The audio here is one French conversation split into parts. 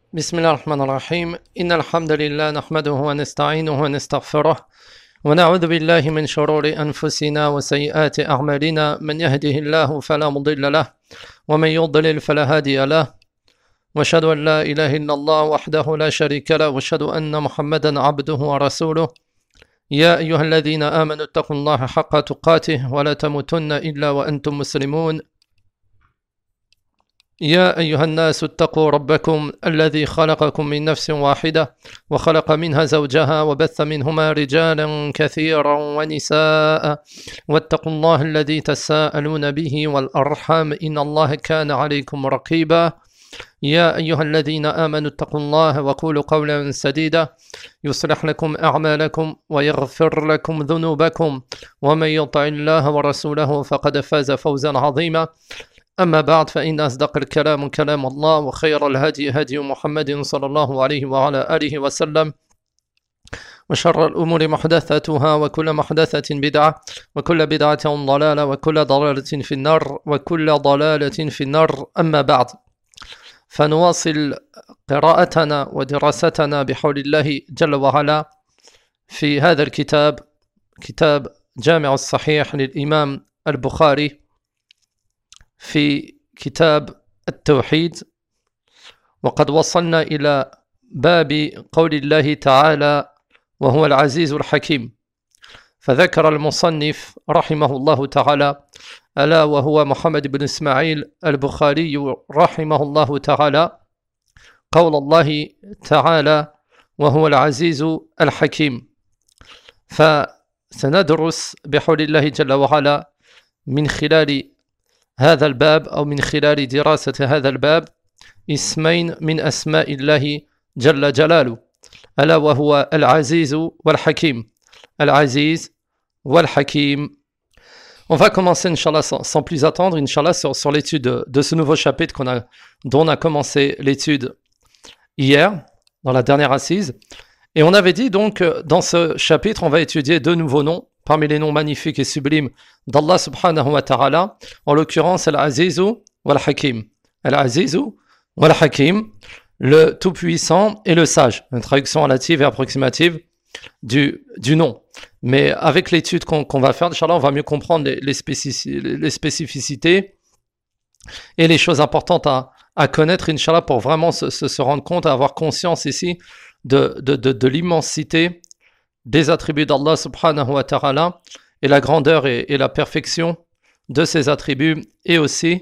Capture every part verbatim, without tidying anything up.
بسم الله الرحمن الرحيم إن الحمد لله نحمده ونستعينه ونستغفره ونعوذ بالله من شرور أنفسنا وسيئات أعمالنا من يهده الله فلا مضل له ومن يضلل فلا هادي له وأشهد أن لا إله إلا الله وحده لا شريك له وأشهد أن محمدا عبده ورسوله يا أيها الذين آمنوا اتقوا الله حق تقاته ولا تموتن إلا وأنتم مسلمون يا أيها الناس اتقوا ربكم الذي خلقكم من نفس واحدة وخلق منها زوجها وبث منهما رجالا كثيرا ونساء واتقوا الله الذي تساءلون به والأرحام إن الله كان عليكم رقيبا يا أيها الذين آمنوا اتقوا الله وقولوا قولا سديدا يصلح لكم أعمالكم ويغفر لكم ذنوبكم ومن يطع الله ورسوله فقد فاز فوزا عظيما أما بعد فإن أصدق الكلام كلام الله وخير الهدي هدي محمد صلى الله عليه وعلى آله وسلم وشر الأمور محدثاتها وكل محدثة بدعة وكل بدعة ضلالة وكل ضلالة في النار وكل ضلالة في النار أما بعد فنواصل قراءتنا ودراستنا بحول الله جل وعلا في هذا الكتاب كتاب جامع الصحيح للإمام البخاري في كتاب التوحيد وقد وصلنا إلى باب قول الله تعالى وهو العزيز الحكيم فذكر المصنف رحمه الله تعالى ألا وهو محمد بن إسماعيل البخاري رحمه الله تعالى قول الله تعالى وهو العزيز الحكيم فسندرس بحول الله جل وعلا من خلال هذا الباب أو من خلال دراسة هذا الباب اسمين من أسماء الله جل جلاله ألا وهو العزيز والحكيم العزيز والحكيم. On va commencer, Inch'Allah, sans, sans plus attendre, Inch'Allah, sur, sur l'étude de, de ce nouveau chapitre qu'on a, dont on a commencé l'étude hier, dans la dernière assise. Et on avait dit donc, dans ce chapitre, on va étudier deux nouveaux noms, parmi les noms magnifiques et sublimes d'Allah subhanahu wa ta'ala, en l'occurrence Al-Azizu wal-Hakim. Al-Azizu wal-Hakim, le tout-puissant et le sage. Une traduction relative et approximative du, du nom. Mais avec l'étude qu'on, qu'on va faire, Inch'Allah, on va mieux comprendre les, les, spécifici- les spécificités et les choses importantes à, à connaître, Inch'Allah, pour vraiment se, se, se rendre compte, avoir conscience ici de, de, de, de l'immensité des attributs d'Allah subhanahu wa ta'ala et la grandeur et, et la perfection de ces attributs et aussi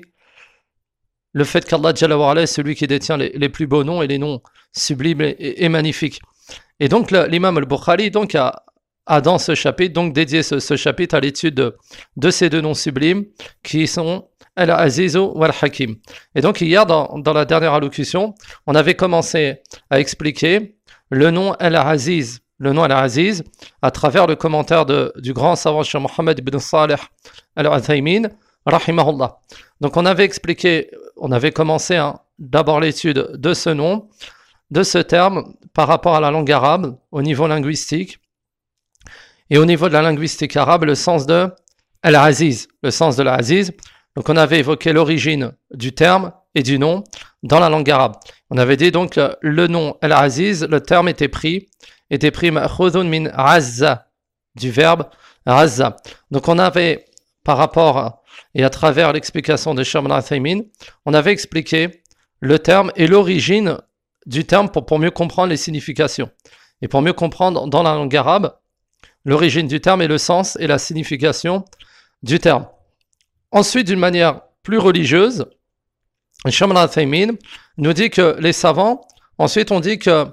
le fait qu'Allah Jalla wa Ala est celui qui détient les, les plus beaux noms et les noms sublimes et, et, et magnifiques. Et donc le, l'imam al-Bukhari donc, a, a dans ce chapitre donc dédié ce, ce chapitre à l'étude de, de ces deux noms sublimes qui sont Al-Azizu wal-Hakim. Et donc hier dans, dans la dernière allocution on avait commencé à expliquer le nom Al-Aziz le nom Al-Aziz, à travers le commentaire de, du grand savant Cheikh Mohammed ibn Salih Al-Uthaymin, rahimahullah. Donc on avait expliqué, on avait commencé hein, d'abord l'étude de ce nom, de ce terme, par rapport à la langue arabe, au niveau linguistique, et au niveau de la linguistique arabe, le sens de Al-Aziz, le sens de l'Aziz. Donc on avait évoqué l'origine du terme et du nom dans la langue arabe. On avait dit donc le nom Al-Aziz, le terme était pris était pris ma'khudhun min azza, du verbe azza. Donc on avait, par rapport et à travers l'explication de Cheikh Al-Uthaymin, on avait expliqué le terme et l'origine du terme pour, pour mieux comprendre les significations. Et pour mieux comprendre dans la langue arabe, l'origine du terme et le sens et la signification du terme. Ensuite, d'une manière plus religieuse, Cheikh Al-Uthaymin nous dit que les savants, ensuite on dit que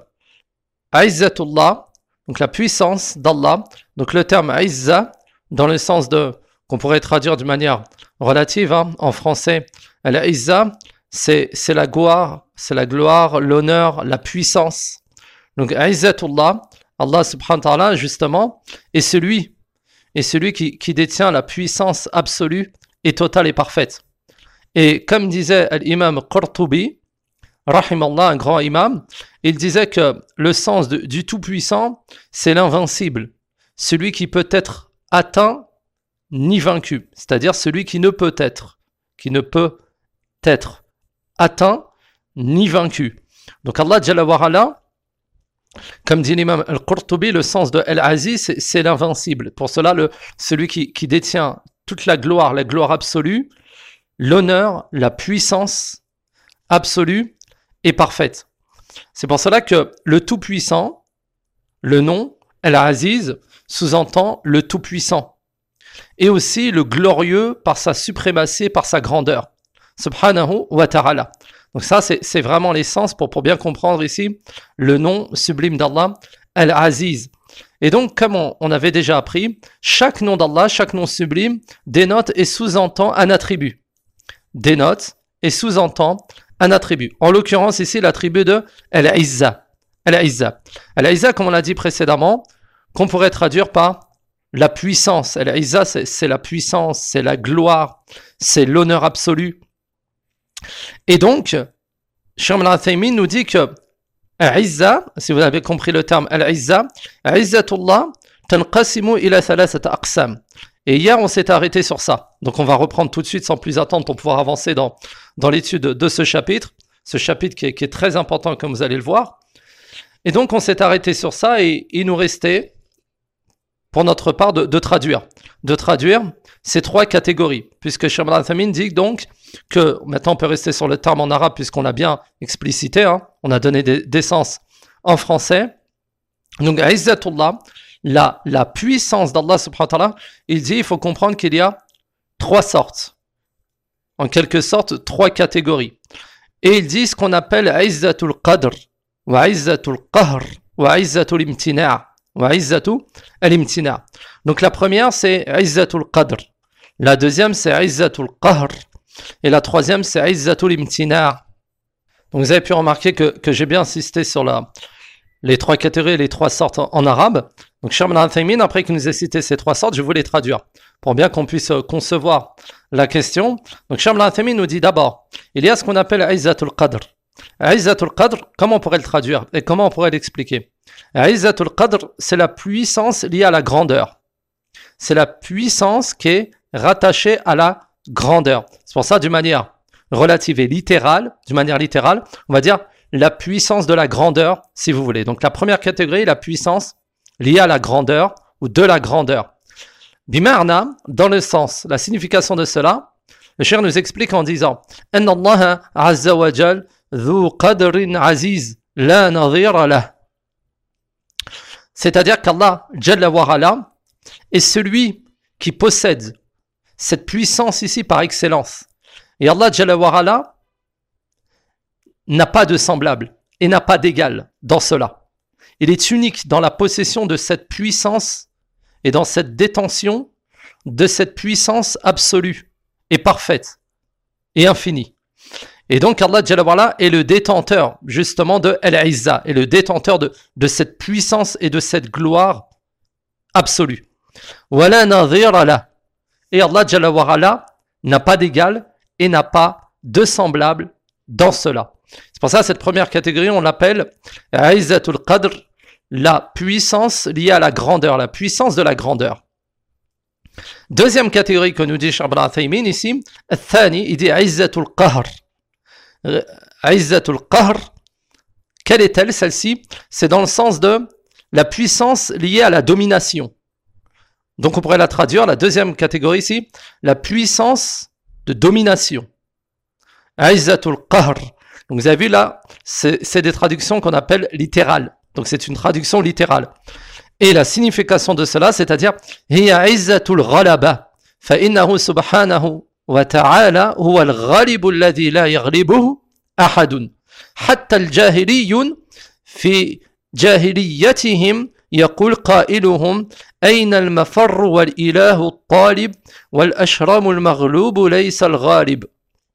Izzatullah, donc la puissance d'Allah, donc le terme Izza, dans le sens de, qu'on pourrait traduire d'une manière relative, hein, en français, la Izza, c'est, c'est la gloire, c'est la gloire, l'honneur, la puissance. Donc Izzatullah, Allah subhanahu wa ta'ala, justement, est celui, est celui qui, qui détient la puissance absolue et totale et parfaite. Et comme disait l'imam Qurtubi, rahimallah, un grand imam, il disait que le sens de, du tout-puissant, c'est l'invincible, celui qui peut être atteint ni vaincu, c'est-à-dire celui qui ne peut être, qui ne peut être atteint ni vaincu. Donc Allah Jalla wa Ala, comme dit l'imam Al-Qurtubi, le sens de Al-Aziz, c'est, c'est l'invincible. Pour cela, le, celui qui, qui détient toute la gloire, la gloire absolue, l'honneur, la puissance absolue et parfaite. C'est pour cela que le Tout-Puissant, le nom Al-Aziz, sous-entend le Tout-Puissant. Et aussi le glorieux par sa suprématie, par sa grandeur. Subhanahu wa ta'ala. Donc ça, c'est, c'est vraiment l'essence pour, pour bien comprendre ici le nom sublime d'Allah, Al-Aziz. Et donc, comme on, on avait déjà appris, chaque nom d'Allah, chaque nom sublime, dénote et sous-entend un attribut. Dénote et sous-entend un attribut. En l'occurrence, ici, l'attribut de Al-Izza. Al-Izza. Al-Izza, comme on l'a dit précédemment, qu'on pourrait traduire par la puissance. Al-Izza, c'est, c'est la puissance, c'est la gloire, c'est l'honneur absolu. Et donc, Cheikh Ibn Uthaymin nous dit que Al-Izza, si vous avez compris le terme Al-Izza, Izzatullah tanqasimu ila thalathat aqsam. Et hier, on s'est arrêté sur ça. Donc, on va reprendre tout de suite sans plus attendre pour pouvoir avancer dans, dans l'étude de ce chapitre. Ce chapitre qui est, qui est très important, comme vous allez le voir. Et donc, on s'est arrêté sur ça et il nous restait, pour notre part, de, de traduire. De traduire ces trois catégories. Puisque Cheikh Ibn Uthaymin dit donc que, maintenant on peut rester sur le terme en arabe puisqu'on l'a bien explicité, hein, on a donné des, des sens en français. Donc, Izzatullah, la, la puissance d'Allah subhanahu wa ta'ala, il dit, il faut comprendre qu'il y a trois sortes. En quelque sorte, trois catégories. Et il dit ce qu'on appelle Izzatul Qadr, wa Izzatul Qahr, wa Izzatul Imtina', wa Izzatul Imtina'. Donc la première, c'est Izzatul Qadr. La deuxième, c'est Izzatul Qahr. Et la troisième, c'est Izzatul Imtina'. Donc vous avez pu remarquer que, que j'ai bien insisté sur la, les trois catégories, les trois sortes en, en arabe. Donc Cheikh Ibn Uthaymin, après qu'il nous ait cité ces trois sortes, je vais les traduire pour bien qu'on puisse concevoir la question. Donc Cheikh Ibn Uthaymin nous dit d'abord, il y a ce qu'on appelle Izzatul Qadr. Izzatul Qadr, comment on pourrait le traduire et comment on pourrait l'expliquer? Izzatul Qadr, c'est la puissance liée à la grandeur. C'est la puissance qui est rattachée à la grandeur. C'est pour ça, d'une manière relative et littérale, d'une manière littérale, on va dire la puissance de la grandeur, si vous voulez. Donc la première catégorie, la puissance liée à la grandeur ou de la grandeur. Bimarna, dans le sens, la signification de cela, le cheikh nous explique en disant Anna Allah azza wa jal dhu qadrin aziz la nadhira lah. C'est-à-dire qu'Allah Jalla wa Ala est celui qui possède cette puissance ici par excellence. Et Allah Jalla wa Ala n'a pas de semblable et n'a pas d'égal dans cela. Il est unique dans la possession de cette puissance et dans cette détention de cette puissance absolue et parfaite et infinie. Et donc Allah Jalla wa Ala est le détenteur justement de Al-Izza, est le détenteur de, de cette puissance et de cette gloire absolue. Wala nadhira lah. Et Allah Jalla wa Ala n'a pas d'égal et n'a pas de semblable dans cela. C'est pour ça que cette première catégorie, on l'appelle Izzatul Qadr, la puissance liée à la grandeur, la puissance de la grandeur. Deuxième catégorie que nous dit Cheikh Ibn Uthaymin ici, Al-Thani, il dit Izzatul Qahr. Izzatul Qahr, quelle est-elle celle-ci? C'est dans le sens de la puissance liée à la domination. Donc on pourrait la traduire, la deuxième catégorie ici, la puissance de domination. Izzatul Qahr. Donc vous avez vu là, c'est, c'est des traductions qu'on appelle littérales. Donc c'est une traduction littérale. Et la signification de cela, c'est-à-dire Hiya Izzatul Ghalaba, fa innahu subhanahu wa ta'ala huwa al-ghalibu alladhi la yaghlibuhu ahadun. Hatta al-jahiliyun fi jahiliyatihim يقول قائلهم أين المفر والإله الطالب والأشرم المغلوب ليس الغالب.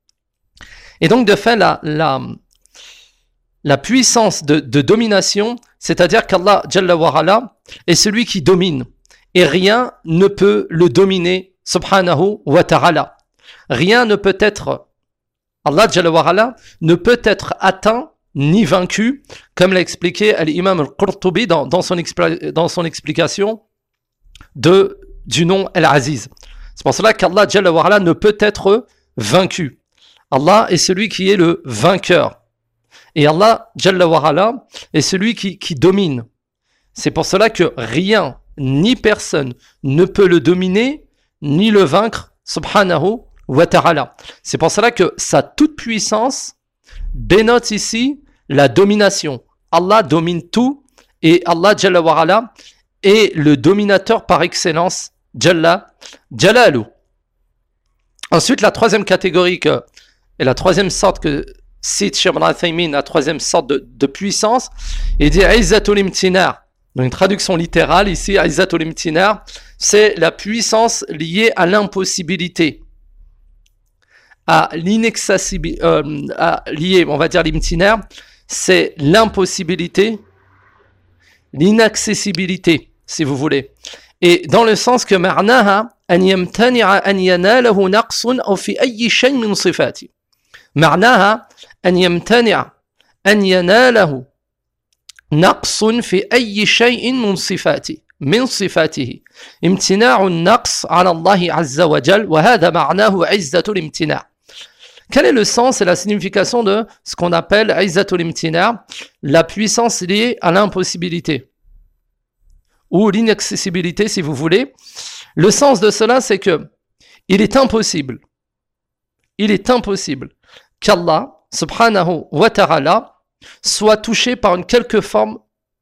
Et donc de fait la, la, la puissance de, de domination, c'est-à-dire qu'Allah Jalla wa Ala est celui qui domine et rien ne peut le dominer subhanahu wa ta'ala. Rien ne peut être, Allah Jalla wa Ala ne peut être atteint ni vaincu, comme l'a expliqué l'imam al-Qurtubi dans, dans, son expli- dans son explication de, du nom Al-Aziz. C'est pour cela qu'Allah Jalla wa Ala ne peut être vaincu. Allah est celui qui est le vainqueur. Et Allah, Jalla wa Ala, est celui qui, qui domine. C'est pour cela que rien, ni personne, ne peut le dominer, ni le vaincre, subhanahu wa ta'ala. C'est pour cela que sa toute-puissance dénote ici la domination. Allah domine tout, et Allah, Jalla wa Ala, est le dominateur par excellence, Jalla Jalalu. Ensuite, la troisième catégorie que, et la troisième sorte que cite Cheikh Ibn Uthaymin, la troisième sorte de, de puissance, il dit Izzatul Imtinar. Donc une traduction littérale ici, Izzatul Imtinar, c'est la puissance liée à l'impossibilité, à l'inaccessibilité, euh, à liée, on va dire l'imtinar, c'est l'impossibilité, l'inaccessibilité, si vous voulez. Et dans le sens que معناها أن يمتنع أن يناله نقص أو في أي شيء من صفاته. معناها أن يمتنع أن يناله نقص في أي شيء من صفاته من صفاته. امتناع النقص على الله عز وجل وهذا معناه عزة الامتناع. Quel est le sens et la signification de ce qu'on appelle Izzatul Imtinar, la puissance liée à l'impossibilité ou l'inaccessibilité si vous voulez? Le sens de cela, c'est que il est impossible, il est impossible qu'Allah, subhanahu wa ta'ala, soit touché par une quelque forme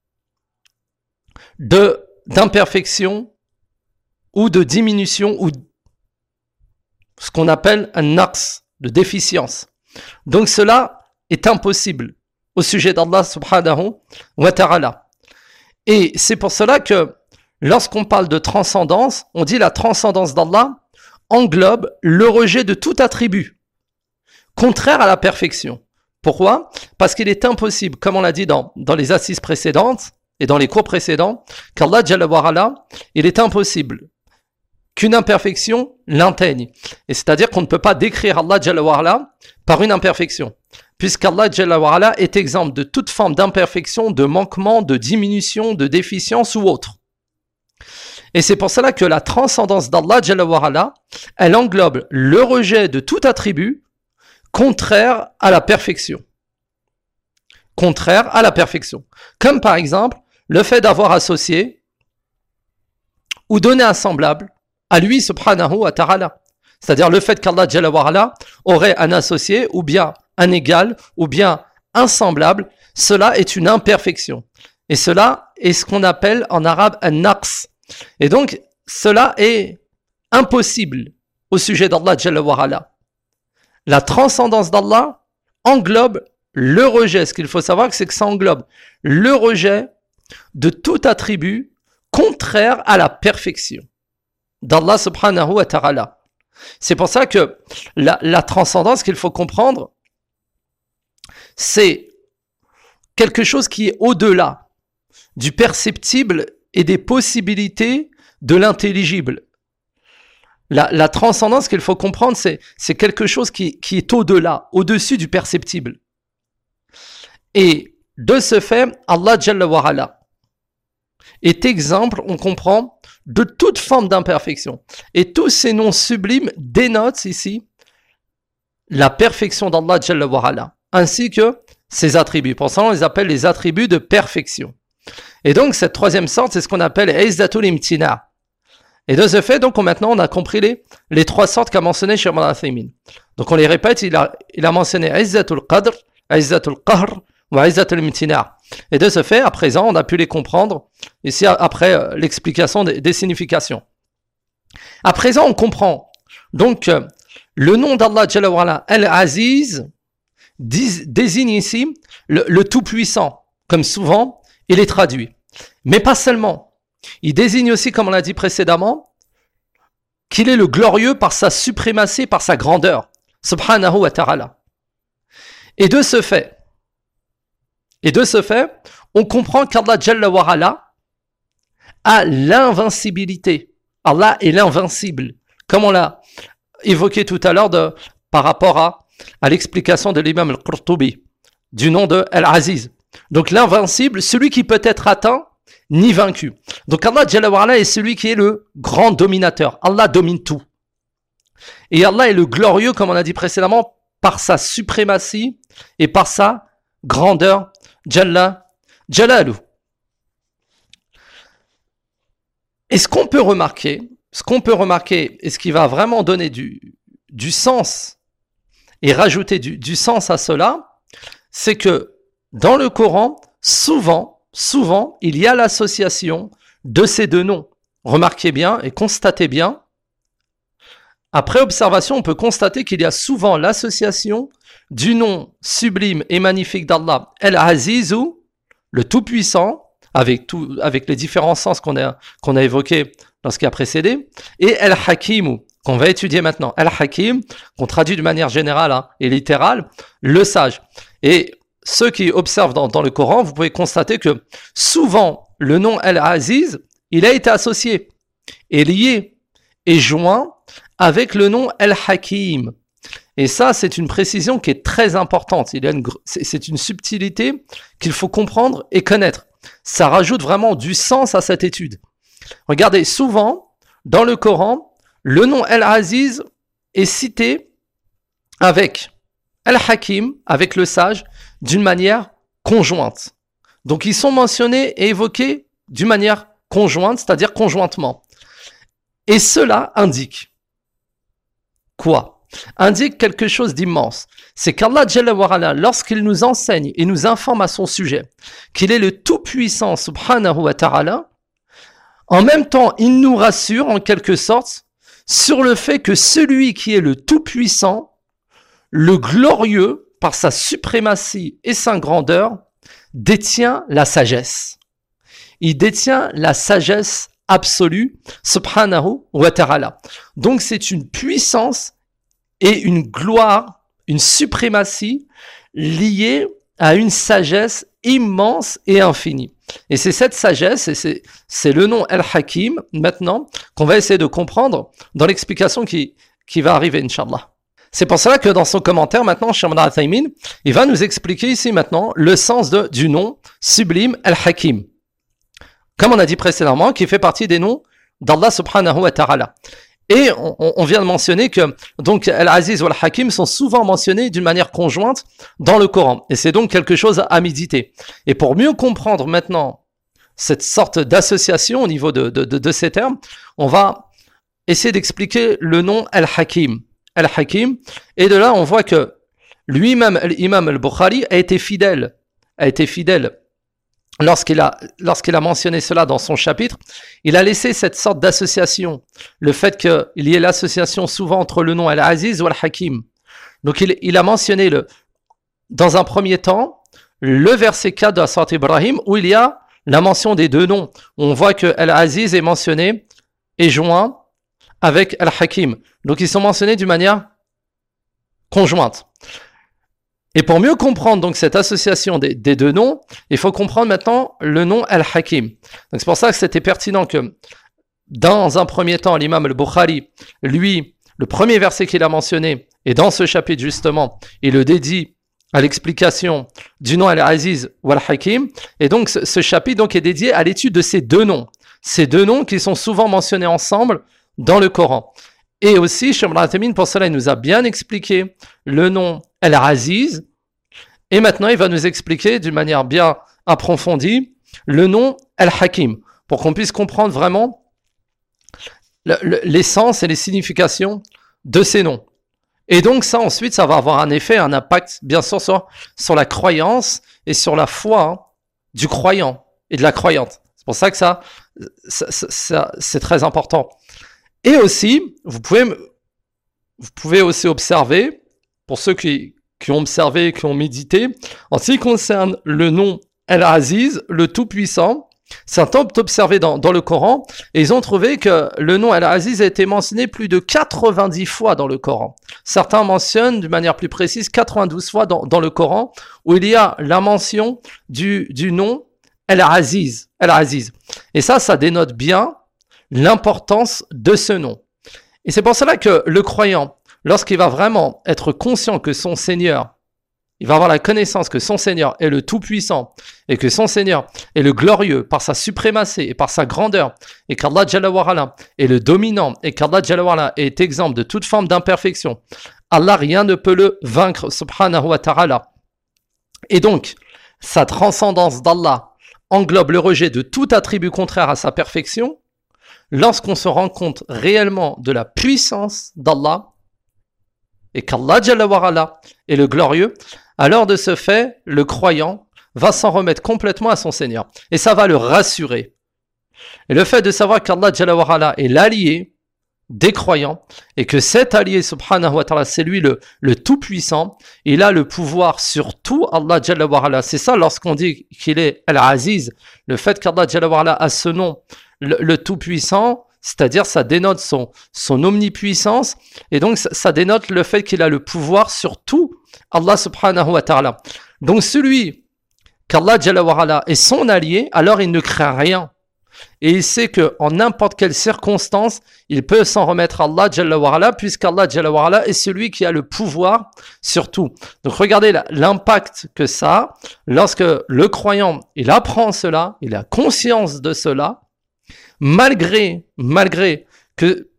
de, d'imperfection ou de diminution ou ce qu'on appelle un naqs, de déficience. Donc cela est impossible au sujet d'Allah subhanahu wa ta'ala. Et c'est pour cela que lorsqu'on parle de transcendance, on dit la transcendance d'Allah englobe le rejet de tout attribut contraire à la perfection. Pourquoi? Parce qu'il est impossible, comme on l'a dit dans, dans les assises précédentes et dans les cours précédents, qu'Allah Jalla wa Ala, il est impossible qu'une imperfection l'inteigne. Et c'est-à-dire qu'on ne peut pas décrire Allah Jalla wa Ala par une imperfection, puisqu'Allah Jalla wa Ala est exempt de toute forme d'imperfection, de manquement, de diminution, de déficience ou autre. Et c'est pour cela que la transcendance d'Allah Jalla wa Ala, elle englobe le rejet de tout attribut contraire à la perfection. Contraire à la perfection. Comme par exemple, le fait d'avoir associé ou donné un semblable à lui, subhanahu wa ta'ala. C'est-à-dire le fait qu'Allah Jalla wa Ala aurait un associé, ou bien un égal, ou bien un semblable, cela est une imperfection. Et cela est ce qu'on appelle en arabe un naqs. Et donc, cela est impossible au sujet d'Allah Jalla wa Ala. La transcendance d'Allah englobe le rejet. Ce qu'il faut savoir, c'est que ça englobe le rejet de tout attribut contraire à la perfection d'Allah subhanahu wa ta'ala. C'est pour ça que la, la transcendance qu'il faut comprendre, c'est quelque chose qui est au-delà du perceptible et des possibilités de l'intelligible. La, la transcendance qu'il faut comprendre, c'est, c'est quelque chose qui, qui est au-delà, au-dessus du perceptible. Et de ce fait, Allah Jalla wa Ala est exemple, on comprend, de toute forme d'imperfection. Et tous ces noms sublimes dénotent ici la perfection d'Allah Jalla wa Ala, ainsi que ses attributs. Pour ça, on les appelle les attributs de perfection. Et donc, cette troisième sorte, c'est ce qu'on appelle Izzatul Imtina. Et de ce fait, donc, on, maintenant, on a compris les, les trois sortes qu'a mentionné Cheikh Ibn Uthaymin. Donc, on les répète, il a, il a mentionné Izzatul Qadr, Izzatul Qahr, ou Izzatul Imtina. Et de ce fait, à présent, on a pu les comprendre, ici, après euh, l'explication des, des significations. À présent, on comprend, donc, euh, le nom d'Allah Jalla wa Ala, Al-Aziz, désigne ici le, le Tout-Puissant, comme souvent, il est traduit. Mais pas seulement. Il désigne aussi, comme on l'a dit précédemment, qu'il est le glorieux par sa suprématie, par sa grandeur. Subhanahu wa ta'ala. Et de ce fait, et de ce fait, on comprend qu'Allah Jalla wa Ala a l'invincibilité. Allah est l'invincible. Comme on l'a évoqué tout à l'heure de, par rapport à, à l'explication de l'imam al-Qurtubi, du nom de Al-Aziz. Donc l'invincible, celui qui peut être atteint, ni vaincu. Donc Allah Jalla wa Ala est celui qui est le grand dominateur. Allah domine tout. Et Allah est le glorieux, comme on a dit précédemment, par sa suprématie et par sa grandeur, Jalla Jalalu. Et ce qu'on peut remarquer, ce qu'on peut remarquer, et ce qui va vraiment donner du, du sens et rajouter du, du sens à cela, c'est que dans le Coran, souvent, souvent, il y a l'association de ces deux noms. Remarquez bien et constatez bien. Après observation, on peut constater qu'il y a souvent l'association du nom sublime et magnifique d'Allah, El-Azizou, le Tout-Puissant, avec, tout, avec les différents sens qu'on a, qu'on a évoqués dans ce qui a précédé, et El-Hakimu, qu'on va étudier maintenant. El-Hakim, qu'on traduit de manière générale hein, et littérale, le sage. Et ceux qui observent dans, dans le Coran, vous pouvez constater que souvent, le nom El-Aziz, il a été associé, et lié, et joint avec le nom El-Hakim. Et ça, c'est une précision qui est très importante. Il y a une, c'est, c'est une subtilité qu'il faut comprendre et connaître. Ça rajoute vraiment du sens à cette étude. Regardez, souvent, dans le Coran, le nom El-Aziz est cité avec El-Hakim, avec le sage, d'une manière conjointe. Donc, ils sont mentionnés et évoqués d'une manière conjointe, c'est-à-dire conjointement. Et cela indique quoi ? Indique quelque chose d'immense. C'est qu'Allah Jalla wa Ala, lorsqu'il nous enseigne et nous informe à son sujet qu'il est le Tout-Puissant subhanahu wa ta'ala, en même temps, il nous rassure en quelque sorte sur le fait que celui qui est le Tout-Puissant, le glorieux, par sa suprématie et sa grandeur, détient la sagesse. Il détient la sagesse absolue, subhanahu wa ta'ala. Donc c'est une puissance et une gloire, une suprématie liée à une sagesse immense et infinie. Et c'est cette sagesse, et c'est, c'est le nom El-Hakim, maintenant, qu'on va essayer de comprendre dans l'explication qui, qui va arriver, Inch'Allah. C'est pour cela que dans son commentaire, maintenant, Cheikh Ibn Uthaymin, il va nous expliquer ici, maintenant, le sens de, du nom sublime El-Hakim. Comme on a dit précédemment, qui fait partie des noms d'Allah subhanahu wa ta'ala. Et on, on vient de mentionner que donc Al-Aziz ou Al-Hakim sont souvent mentionnés d'une manière conjointe dans le Coran. Et c'est donc quelque chose à méditer. Et pour mieux comprendre maintenant cette sorte d'association au niveau de, de, de, de ces termes, on va essayer d'expliquer le nom Al-Hakim. Al-Hakim. Et de là, on voit que lui-même, l'imam Al-Bukhari, a été fidèle. A été fidèle. Lorsqu'il a, lorsqu'il a mentionné cela dans son chapitre, il a laissé cette sorte d'association, le fait qu'il y ait l'association souvent entre le nom Al-Aziz ou Al-Hakim. Donc il, il a mentionné le, dans un premier temps le verset quatre de la sourate Ibrahim où il y a la mention des deux noms. On voit que Al-Aziz est mentionné et joint avec Al-Hakim. Donc ils sont mentionnés d'une manière conjointe. Et pour mieux comprendre donc cette association des, des deux noms, il faut comprendre maintenant le nom Al-Hakim. Donc c'est pour ça que c'était pertinent que dans un premier temps, l'imam Al-Bukhari, lui, le premier verset qu'il a mentionné, et dans ce chapitre justement, il le dédie à l'explication du nom Al-Aziz ou Al-Hakim. Et donc ce, ce chapitre donc, est dédié à l'étude de ces deux noms. Ces deux noms qui sont souvent mentionnés ensemble dans le Coran. Et aussi, Cheikh Ibn Uthaymin, pour cela, il nous a bien expliqué le nom Al-Aziz. Et maintenant, il va nous expliquer d'une manière bien approfondie le nom Al-Hakim, pour qu'on puisse comprendre vraiment le, le, l'essence et les significations de ces noms. Et donc ça, ensuite, ça va avoir un effet, un impact, bien sûr, sur, sur la croyance et sur la foi hein, du croyant et de la croyante. C'est pour ça que ça, ça, ça, ça c'est très important. Et aussi, vous pouvez, vous pouvez aussi observer, pour ceux qui, qui ont observé, qui ont médité, en ce qui concerne le nom Al-Aziz, le Tout-Puissant, certains ont observé dans, dans le Coran, et ils ont trouvé que le nom Al-Aziz a été mentionné plus de quatre-vingt-dix fois dans le Coran. Certains mentionnent d'une manière plus précise quatre-vingt-douze fois dans, dans le Coran, où il y a la mention du, du nom Al-Aziz, Al-Aziz. Et ça, ça dénote bien l'importance de ce nom. Et c'est pour cela que le croyant, lorsqu'il va vraiment être conscient que son Seigneur, il va avoir la connaissance que son Seigneur est le Tout-Puissant et que son Seigneur est le glorieux par sa suprématie et par sa grandeur et qu'Allah Jalla wa Ala est le dominant et qu'Allah Jalla wa Ala est exempt de toute forme d'imperfection. Allah, rien ne peut le vaincre, subhanahu wa ta'ala. Et donc, sa transcendance d'Allah englobe le rejet de tout attribut contraire à sa perfection. Lorsqu'on se rend compte réellement de la puissance d'Allah et qu'Allah Jalla wa Ala est le glorieux, alors de ce fait, le croyant va s'en remettre complètement à son Seigneur. Et ça va le rassurer. Et le fait de savoir qu'Allah Jalla wa Ala est l'allié des croyants et que cet allié subhanahu wa ta'ala c'est lui le, le tout-puissant, il a le pouvoir sur tout. Allah Jalla wa Ala, c'est ça lorsqu'on dit qu'il est Al-Aziz, le fait qu'Allah Jalla wa Ala a ce nom, le, le tout-puissant, c'est-à-dire ça dénote son, son omnipuissance et donc ça, ça dénote le fait qu'il a le pouvoir sur tout Allah subhanahu wa ta'ala. Donc celui qu'Allah Jalla wa Ala est son allié, alors il ne craint rien. Et il sait qu'en n'importe quelle circonstance, il peut s'en remettre à Allah Jalla wa Ala, puisqu'Allah Jalla wa Ala est celui qui a le pouvoir sur tout. Donc regardez l'impact que ça a lorsque le croyant, il apprend cela, il a conscience de cela, malgré, malgré que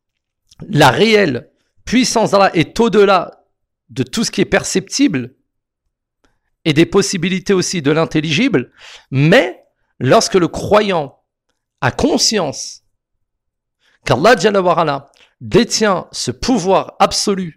la réelle puissance d'Allah est au-delà de tout ce qui est perceptible et des possibilités aussi de l'intelligible, mais lorsque le croyant a conscience qu'Allah Jalla wa Ala détient ce pouvoir absolu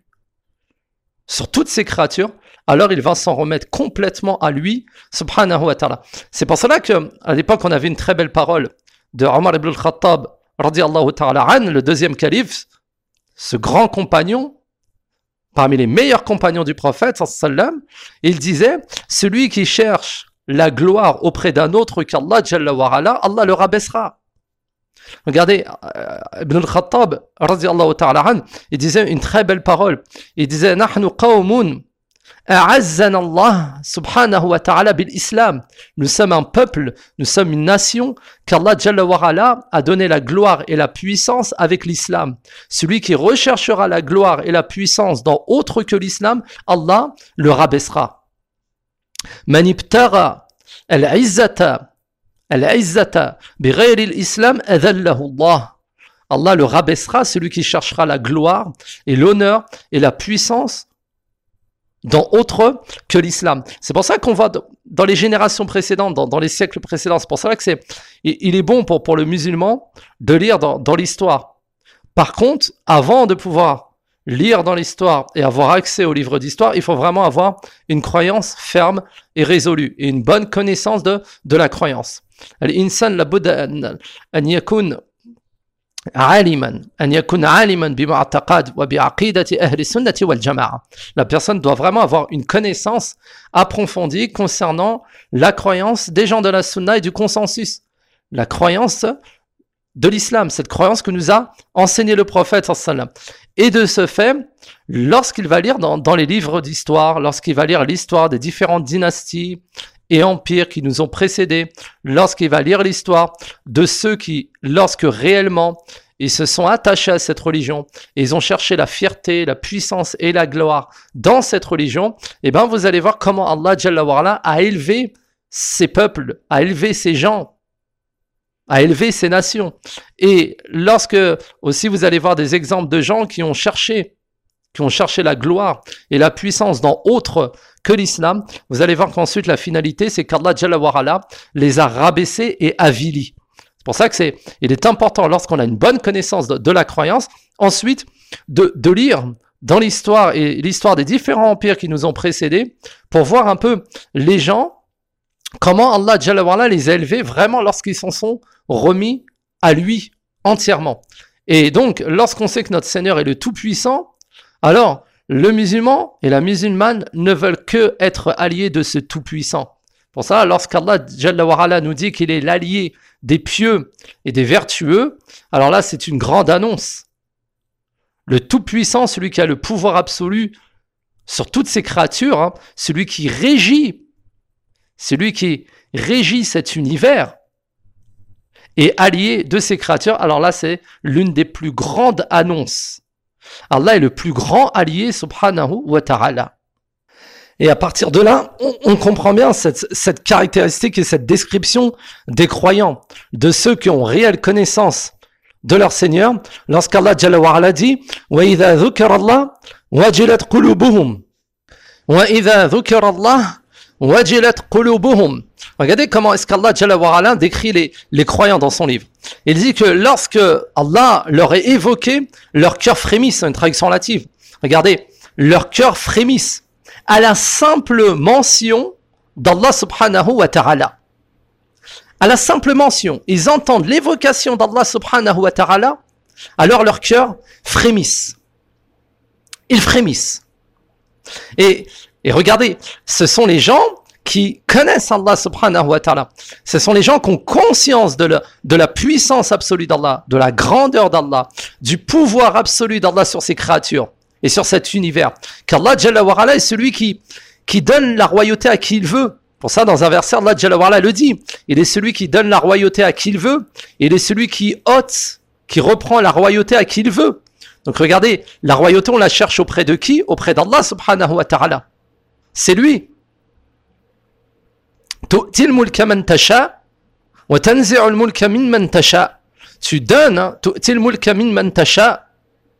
sur toutes ses créatures, alors il va s'en remettre complètement à lui, subhanahu wa ta'ala. C'est pour cela qu'à l'époque, on avait une très belle parole de Omar ibn al-Khattab, radiyallahu ta'ala an, le deuxième calife, ce grand compagnon, parmi les meilleurs compagnons du prophète, sallam, il disait, celui qui cherche la gloire auprès d'un autre qu'Allah Jalla wa Ala, Allah le rabaissera. Regardez, Ibn al-Khattab, radiyallahu ta'ala an, il disait une très belle parole. Il disait, Nahnu qawmun a'azzana Allah subhanahu wa ta'ala bil islam. Nous sommes un peuple, nous sommes une nation qu'Allah Jalla wa Ala a donné la gloire et la puissance avec l'islam. Celui qui recherchera la gloire et la puissance dans autre que l'islam, Allah le rabaissera. Man ibtagha al-izzata al-izzata bighayri al-islam adallahu Allah. Allah le rabaissera, celui qui cherchera la gloire et l'honneur et la puissance dans autre que l'islam. C'est pour ça qu'on voit dans les générations précédentes, dans, dans les siècles précédents, c'est pour ça que c'est, il, il est bon pour, pour le musulman de lire dans, dans l'histoire. Par contre, avant de pouvoir lire dans l'histoire et avoir accès aux livres d'histoire, il faut vraiment avoir une croyance ferme et résolue et une bonne connaissance de, de la croyance. Al-insan labudda an yakun عالما أن يكون عالما بمعتقد وبعقيدة أهل السنة والجماعة. La personne doit vraiment avoir une connaissance approfondie concernant la croyance des gens de la sunna et du consensus. La croyance de l'islam, cette croyance que nous a enseigné le prophète sallam. Et de ce fait, lorsqu'il va lire dans, dans les livres d'histoire, lorsqu'il va lire l'histoire des différentes dynasties et empires qui nous ont précédés, lorsqu'il va lire l'histoire de ceux qui, lorsque réellement ils se sont attachés à cette religion et ils ont cherché la fierté, la puissance et la gloire dans cette religion, eh ben vous allez voir comment Allah Jalla wa Ala a élevé ces peuples, a élevé ces gens, a élevé ces nations. Et lorsque aussi vous allez voir des exemples de gens qui ont cherché qui ont cherché la gloire et la puissance dans autre que l'islam, vous allez voir qu'ensuite la finalité, c'est qu'Allah Jalla wa Ala les a rabaissés et avilis. C'est pour ça que c'est, il est important, lorsqu'on a une bonne connaissance de, de la croyance, ensuite de, de lire dans l'histoire et l'histoire des différents empires qui nous ont précédés, pour voir un peu les gens, comment Allah Jalla wa Ala les a élevés vraiment lorsqu'ils s'en sont remis à lui entièrement. Et donc, lorsqu'on sait que notre Seigneur est le Tout-Puissant, alors, le musulman et la musulmane ne veulent que être alliés de ce Tout-Puissant. Pour ça, lorsqu'Allah Jalla wa Ala nous dit qu'il est l'allié des pieux et des vertueux, alors là, c'est une grande annonce. Le Tout-Puissant, celui qui a le pouvoir absolu sur toutes ses créatures, hein, celui qui régit, celui qui régit cet univers, est allié de ses créatures. Alors là, c'est l'une des plus grandes annonces. Allah est le plus grand allié, subhanahu wa ta'ala. Et à partir de là, on, on comprend bien cette, cette caractéristique et cette description des croyants, de ceux qui ont réelle connaissance de leur Seigneur, lorsqu'Allah Jalla wa Ala dit « Wa idha dhukara Allah, wajilat qulubuhum. Wa idha dhukara Allah, wajilat qulubuhum. Regardez comment est-ce qu'Allah Jalla wa Ala décrit les, les croyants dans son livre. Il dit que lorsque Allah leur est évoqué, leur cœur frémisse, c'est une traduction relative. Regardez, leur cœur frémisse à la simple mention d'Allah subhanahu wa ta'ala. À la simple mention, ils entendent l'évocation d'Allah subhanahu wa ta'ala, alors leur cœur frémisse. Ils frémissent. Et, et regardez, ce sont les gens qui connaissent Allah subhanahu wa ta'ala. Ce sont les gens qui ont conscience de la, de la puissance absolue d'Allah, de la grandeur d'Allah, du pouvoir absolu d'Allah sur ses créatures et sur cet univers. Qu'Allah Jalla wa Ala est celui qui, qui donne la royauté à qui il veut. Pour ça, dans un verset, Allah Jalla wa Ala le dit. Il est celui qui donne la royauté à qui il veut. Il est celui qui ôte, qui reprend la royauté à qui il veut. Donc regardez, la royauté, on la cherche auprès de qui? Auprès d'Allah subhanahu wa ta'ala. C'est lui. Tu'til mulka man tasha wa tanzi'ul mulka mimman tasha. Tu donnes, tu'til mulka mimman tasha.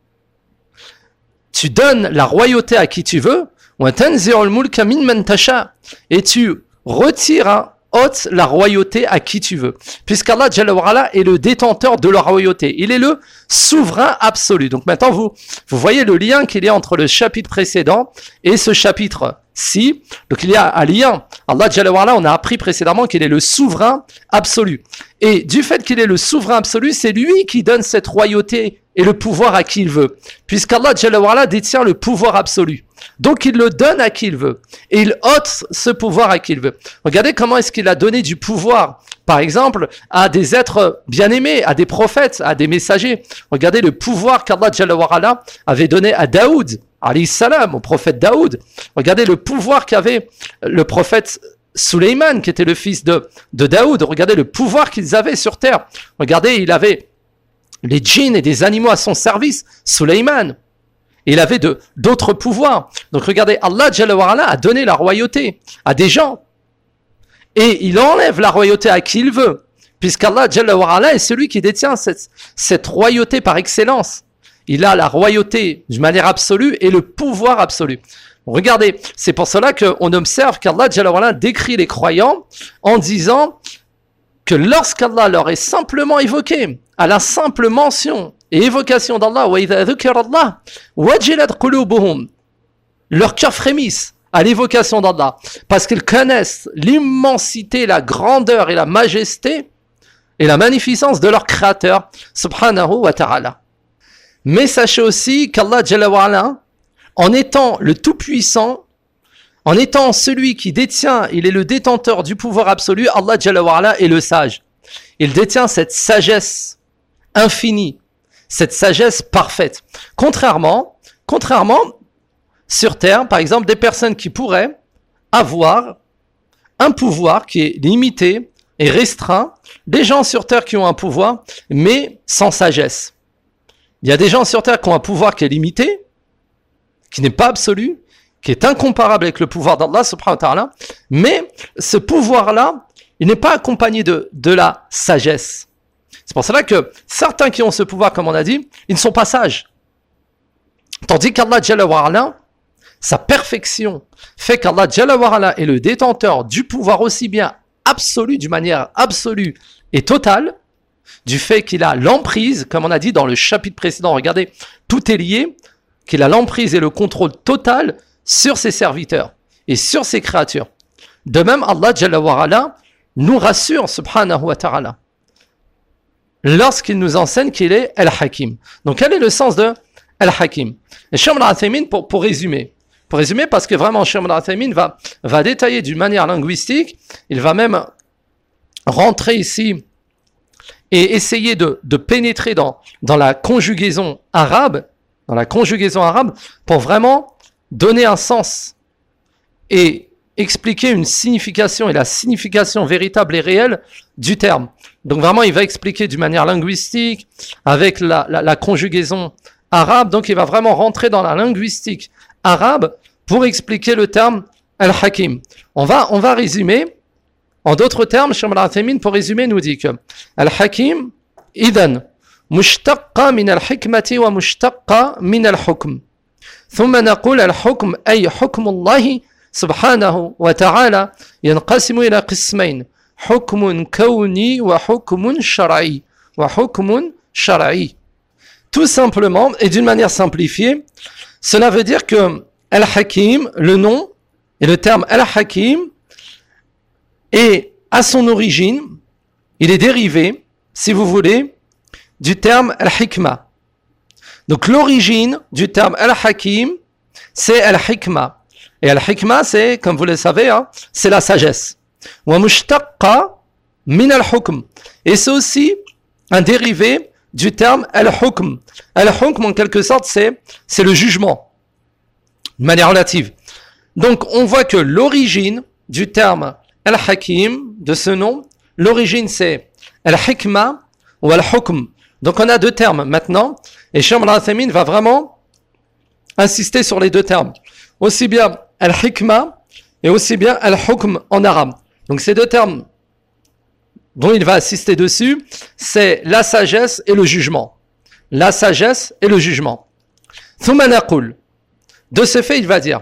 Tu donnes la royauté à qui tu veux, wa tanzi'ul mulka mimman tasha. Et tu retires, hein, ôte la royauté à qui tu veux. Puisqu'Allah Jalla wa Ala est le détenteur de la royauté. Il est le souverain absolu. Donc maintenant, vous, vous voyez le lien qu'il y a entre le chapitre précédent et ce chapitre-ci. Donc il y a un lien. Allah Jalla wa Ala, on a appris précédemment qu'il est le souverain absolu. Et du fait qu'il est le souverain absolu, c'est lui qui donne cette royauté et le pouvoir à qui il veut. Puisqu'Allah Jalla wa Ala détient le pouvoir absolu. Donc il le donne à qui il veut. Et il ôte ce pouvoir à qui il veut. Regardez comment est-ce qu'il a donné du pouvoir, par exemple, à des êtres bien-aimés, à des prophètes, à des messagers. Regardez le pouvoir qu'Allah Jalla wa Ala avait donné à Daoud, alayhi salam, au prophète Daoud. Regardez le pouvoir qu'avait le prophète Sulayman, qui était le fils de, de Daoud. Regardez le pouvoir qu'ils avaient sur terre. Regardez, il avait les djinns et des animaux à son service, Sulayman. Il avait de, d'autres pouvoirs. Donc regardez, Allah Jalla wa Ala a donné la royauté à des gens. Et il enlève la royauté à qui il veut. Puisqu'Allah Jalla wa Ala est celui qui détient cette, cette royauté par excellence. Il a la royauté d'une manière absolue et le pouvoir absolu. Regardez, c'est pour cela qu'on observe qu'Allah Jalla wa Ala décrit les croyants en disant que lorsqu'Allah leur est simplement évoqué, à la simple mention et évocation d'Allah, leur cœur frémisse à l'évocation d'Allah, parce qu'ils connaissent l'immensité, la grandeur et la majesté et la magnificence de leur Créateur, subhanahu wa ta'ala. Mais sachez aussi qu'Allah Jalla wa Ala, en étant le Tout-Puissant, en étant celui qui détient, il est le détenteur du pouvoir absolu, Allah Jalla wa Ala est le sage. Il détient cette sagesse infinie, cette sagesse parfaite. Contrairement, contrairement, sur Terre, par exemple, des personnes qui pourraient avoir un pouvoir qui est limité et restreint, des gens sur Terre qui ont un pouvoir, mais sans sagesse. Il y a des gens sur Terre qui ont un pouvoir qui est limité, qui n'est pas absolu, qui est incomparable avec le pouvoir d'Allah subhanahu wa ta'ala, mais ce pouvoir-là, il n'est pas accompagné de, de la sagesse. C'est pour cela que certains qui ont ce pouvoir, comme on a dit, ils ne sont pas sages. Tandis qu'Allah Jalla wa Ala, sa perfection fait qu'Allah Jalla wa Ala est le détenteur du pouvoir aussi bien absolu, d'une manière absolue et totale, du fait qu'il a l'emprise, comme on a dit dans le chapitre précédent, regardez, tout est lié, qu'il a l'emprise et le contrôle total sur ses serviteurs et sur ses créatures. De même, Allah Jalla wa Ala nous rassure, subhanahu wa ta'ala, lorsqu'il nous enseigne qu'il est Al-Hakim. Donc, quel est le sens de Al-Hakim? Et Cheikh Ibn Uthaymin, pour, pour résumer, pour résumer, parce que vraiment, Cheikh Ibn Uthaymin va, va détailler d'une manière linguistique, il va même rentrer ici et essayer de, de pénétrer dans, dans la conjugaison arabe, dans la conjugaison arabe, pour vraiment donner un sens et expliquer une signification et la signification véritable et réelle du terme. Donc vraiment, il va expliquer d'une manière linguistique, avec la, la, la conjugaison arabe, donc il va vraiment rentrer dans la linguistique arabe pour expliquer le terme Al-Hakim. On va, on va résumer. En d'autres termes, Cheikh Ibn Uthaymin, pour résumer, nous dit que Al-Hakim, idan, mushtaqqa min al-hikmati wa mushtaqqa min al-hukm. ثم نقول الحكم أي حكم الله سبحانه وتعالى ينقسم إلى قسمين حكم كوني وحكم شرعي وحكم شرعي. Tout simplement et d'une manière simplifiée, cela veut dire que Al-Hakim, le nom et le terme Al-Hakim est à son origine, il est dérivé, si vous voulez, du terme Al-Hikma. Donc l'origine du terme Al-Hakim, c'est Al-Hikma. Et Al-Hikma, c'est, comme vous le savez, hein, c'est la sagesse. Wa mushtaqqa min al-hukm. Et c'est aussi un dérivé du terme Al-Hukm. Al-Hukm, en quelque sorte, c'est, c'est le jugement, de manière relative. Donc on voit que l'origine du terme Al-Hakim, de ce nom, l'origine c'est Al-Hikma ou Al-Hukm. Donc on a deux termes maintenant, et Cheikh Al-Uthaymin va vraiment insister sur les deux termes. Aussi bien Al-Hikma et aussi bien Al-Hukm en arabe. Donc ces deux termes dont il va insister dessus, c'est la sagesse et le jugement. La sagesse et le jugement. Thumma naqul. De ce fait, il va dire,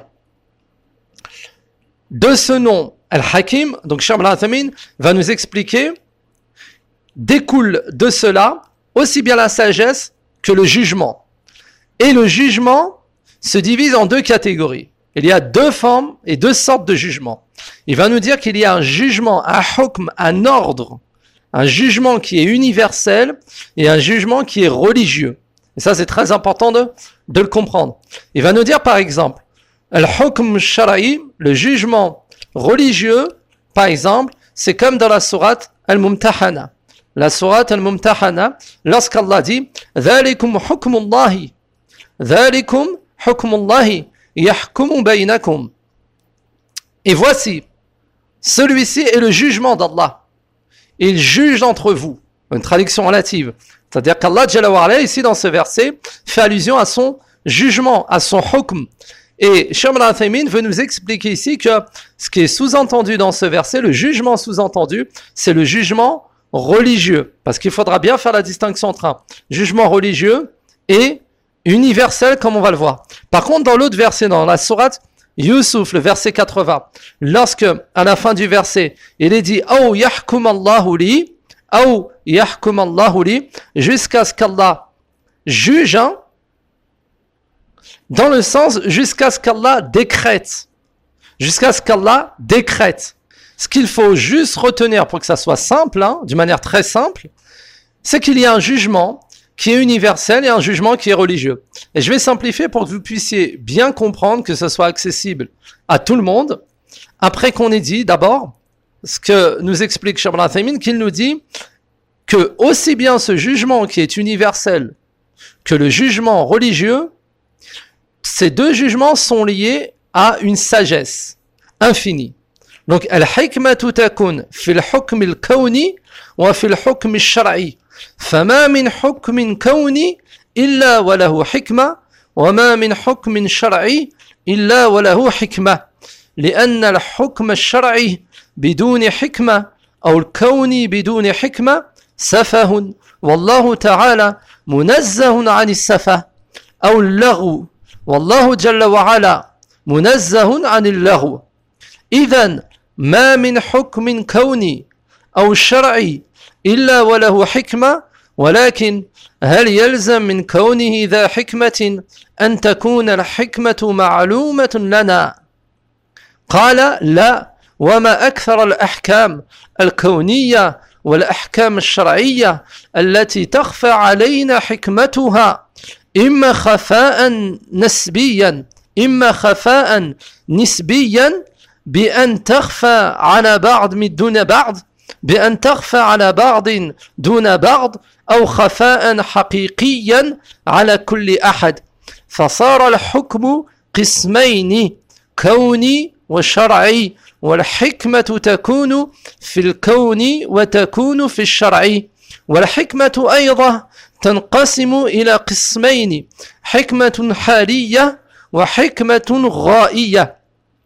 de ce nom Al-Hakim, donc Cheikh Al-Uthaymin va nous expliquer, découle de cela aussi bien la sagesse que le jugement. Et le jugement se divise en deux catégories. Il y a deux formes et deux sortes de jugement. Il va nous dire qu'il y a un jugement, un hukm, un ordre, un jugement qui est universel et un jugement qui est religieux. Et ça, c'est très important de, de le comprendre. Il va nous dire, par exemple, al-hukm shara'i, le jugement religieux, par exemple, c'est comme dans la sourate Al-Mumtahana. La sourate Al-Mumtahana, lorsqu'Allah dit « Dhalikum hukmullahi, dhalikum hukmullahi, yahkumu baynakum » Et voici, celui-ci est le jugement d'Allah. Il juge entre vous. Une traduction relative. C'est-à-dire qu'Allah, Jalla wa ala, ici dans ce verset, fait allusion à son jugement, à son hukm. Et Cheikh Al-Uthaymin veut nous expliquer ici que ce qui est sous-entendu dans ce verset, le jugement sous-entendu, c'est le jugement religieux. Parce qu'il faudra bien faire la distinction entre un jugement religieux et universel, comme on va le voir. Par contre, dans l'autre verset, dans la sourate Yusuf, le verset quatre-vingts, lorsque, à la fin du verset, il est dit « Aw yahkum Allahu li » Aw yahkum Allahu li, jusqu'à ce qu'Allah juge, hein, dans le sens jusqu'à ce qu'Allah décrète. Jusqu'à ce qu'Allah décrète. Ce qu'il faut juste retenir pour que ça soit simple, hein, d'une manière très simple, c'est qu'il y a un jugement qui est universel et un jugement qui est religieux. Et je vais simplifier pour que vous puissiez bien comprendre, que ce soit accessible à tout le monde. Après qu'on ait dit d'abord ce que nous explique Cheikh Al-Uthaymin, qu'il nous dit que aussi bien ce jugement qui est universel que le jugement religieux, ces deux jugements sont liés à une sagesse infinie. Donc, al-hikmatu takun fil hukm al-kawni wa fil hukm al-shar'i. Fama min hukm kawni illa wa lahu hikma wa ma min hukm shar'i illa wa lahu hikma. لأن الحكم الشرعي بدون حكمة أو الكوني بدون حكمة سفه والله تعالى منزه عن السفه أو اللغو والله جل وعلا منزه عن اللغو. إذن ما من حكم كوني أو شرعي إلا وله حكمة، ولكن هل يلزم من كونه ذا حكمة أن تكون الحكمة معلومة لنا؟ قال لا، وما أكثر الأحكام الكونية والأحكام الشرعية التي تخفى علينا حكمتها إما خفاء نسبيا إما خفاء نسبيا بأن تخفى على بعض من دون بعض بأن تخفى على بعض دون بعض أو خفاء حقيقيا على كل أحد. فصار الحكم قسمين كوني وشرعي، والحكمة تكون في الكون وتكون في الشرع. والحكمة أيضا تنقسم إلى قسمين، حكمة حالية وحكمة غائية.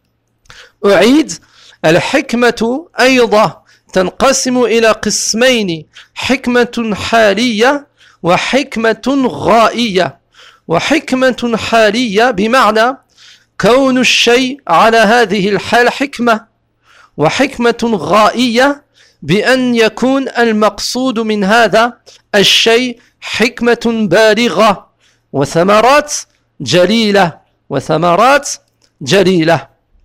أعيد، الحكمة أيضا تنقسم إلى قسمين، حكمة حالية وحكمة غائية. وحكمة حالية بمعنى كون الشيء على هذه الحال حكمة وحكمة غائية بأن يكون المقصود من هذا الشيء حكمة بالغة وثمرات جليلة وثمرات جليلة.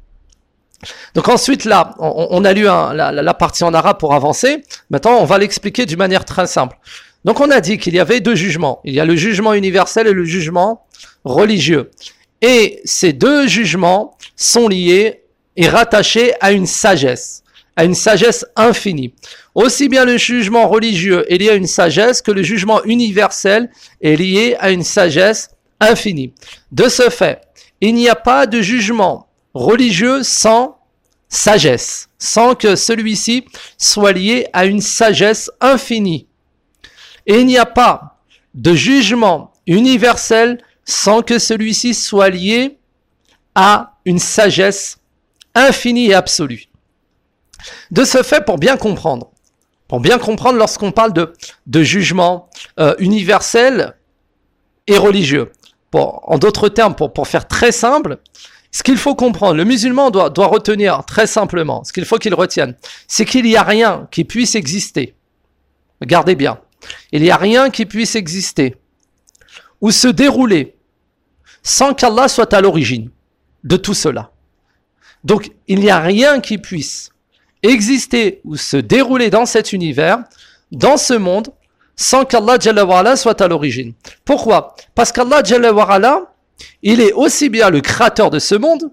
Donc ensuite là, on, on a lu un, la, la partie en arabe pour avancer. Maintenant, on va l'expliquer d'une manière très simple. Donc on a dit qu'il y avait deux jugements. Il y a le jugement universel et le jugement religieux. Et ces deux jugements sont liés et rattachés à une sagesse, à une sagesse infinie. Aussi bien le jugement religieux est lié à une sagesse que le jugement universel est lié à une sagesse infinie. De ce fait, il n'y a pas de jugement religieux sans sagesse, sans que celui-ci soit lié à une sagesse infinie. Et il n'y a pas de jugement universel sans que celui-ci soit lié à une sagesse infinie et absolue. De ce fait, pour bien comprendre, pour bien comprendre lorsqu'on parle de, de jugement euh, universel et religieux, pour, en d'autres termes, pour, pour faire très simple, ce qu'il faut comprendre, le musulman doit, doit retenir très simplement, ce qu'il faut qu'il retienne, c'est qu'il n'y a rien qui puisse exister. Regardez bien, il n'y a rien qui puisse exister ou se dérouler sans qu'Allah soit à l'origine de tout cela. Donc, il n'y a rien qui puisse exister ou se dérouler dans cet univers, dans ce monde, sans qu'Allah Jalla wa Ala soit à l'origine. Pourquoi ? Parce qu'Allah Jalla wa Ala, il est aussi bien le créateur de ce monde,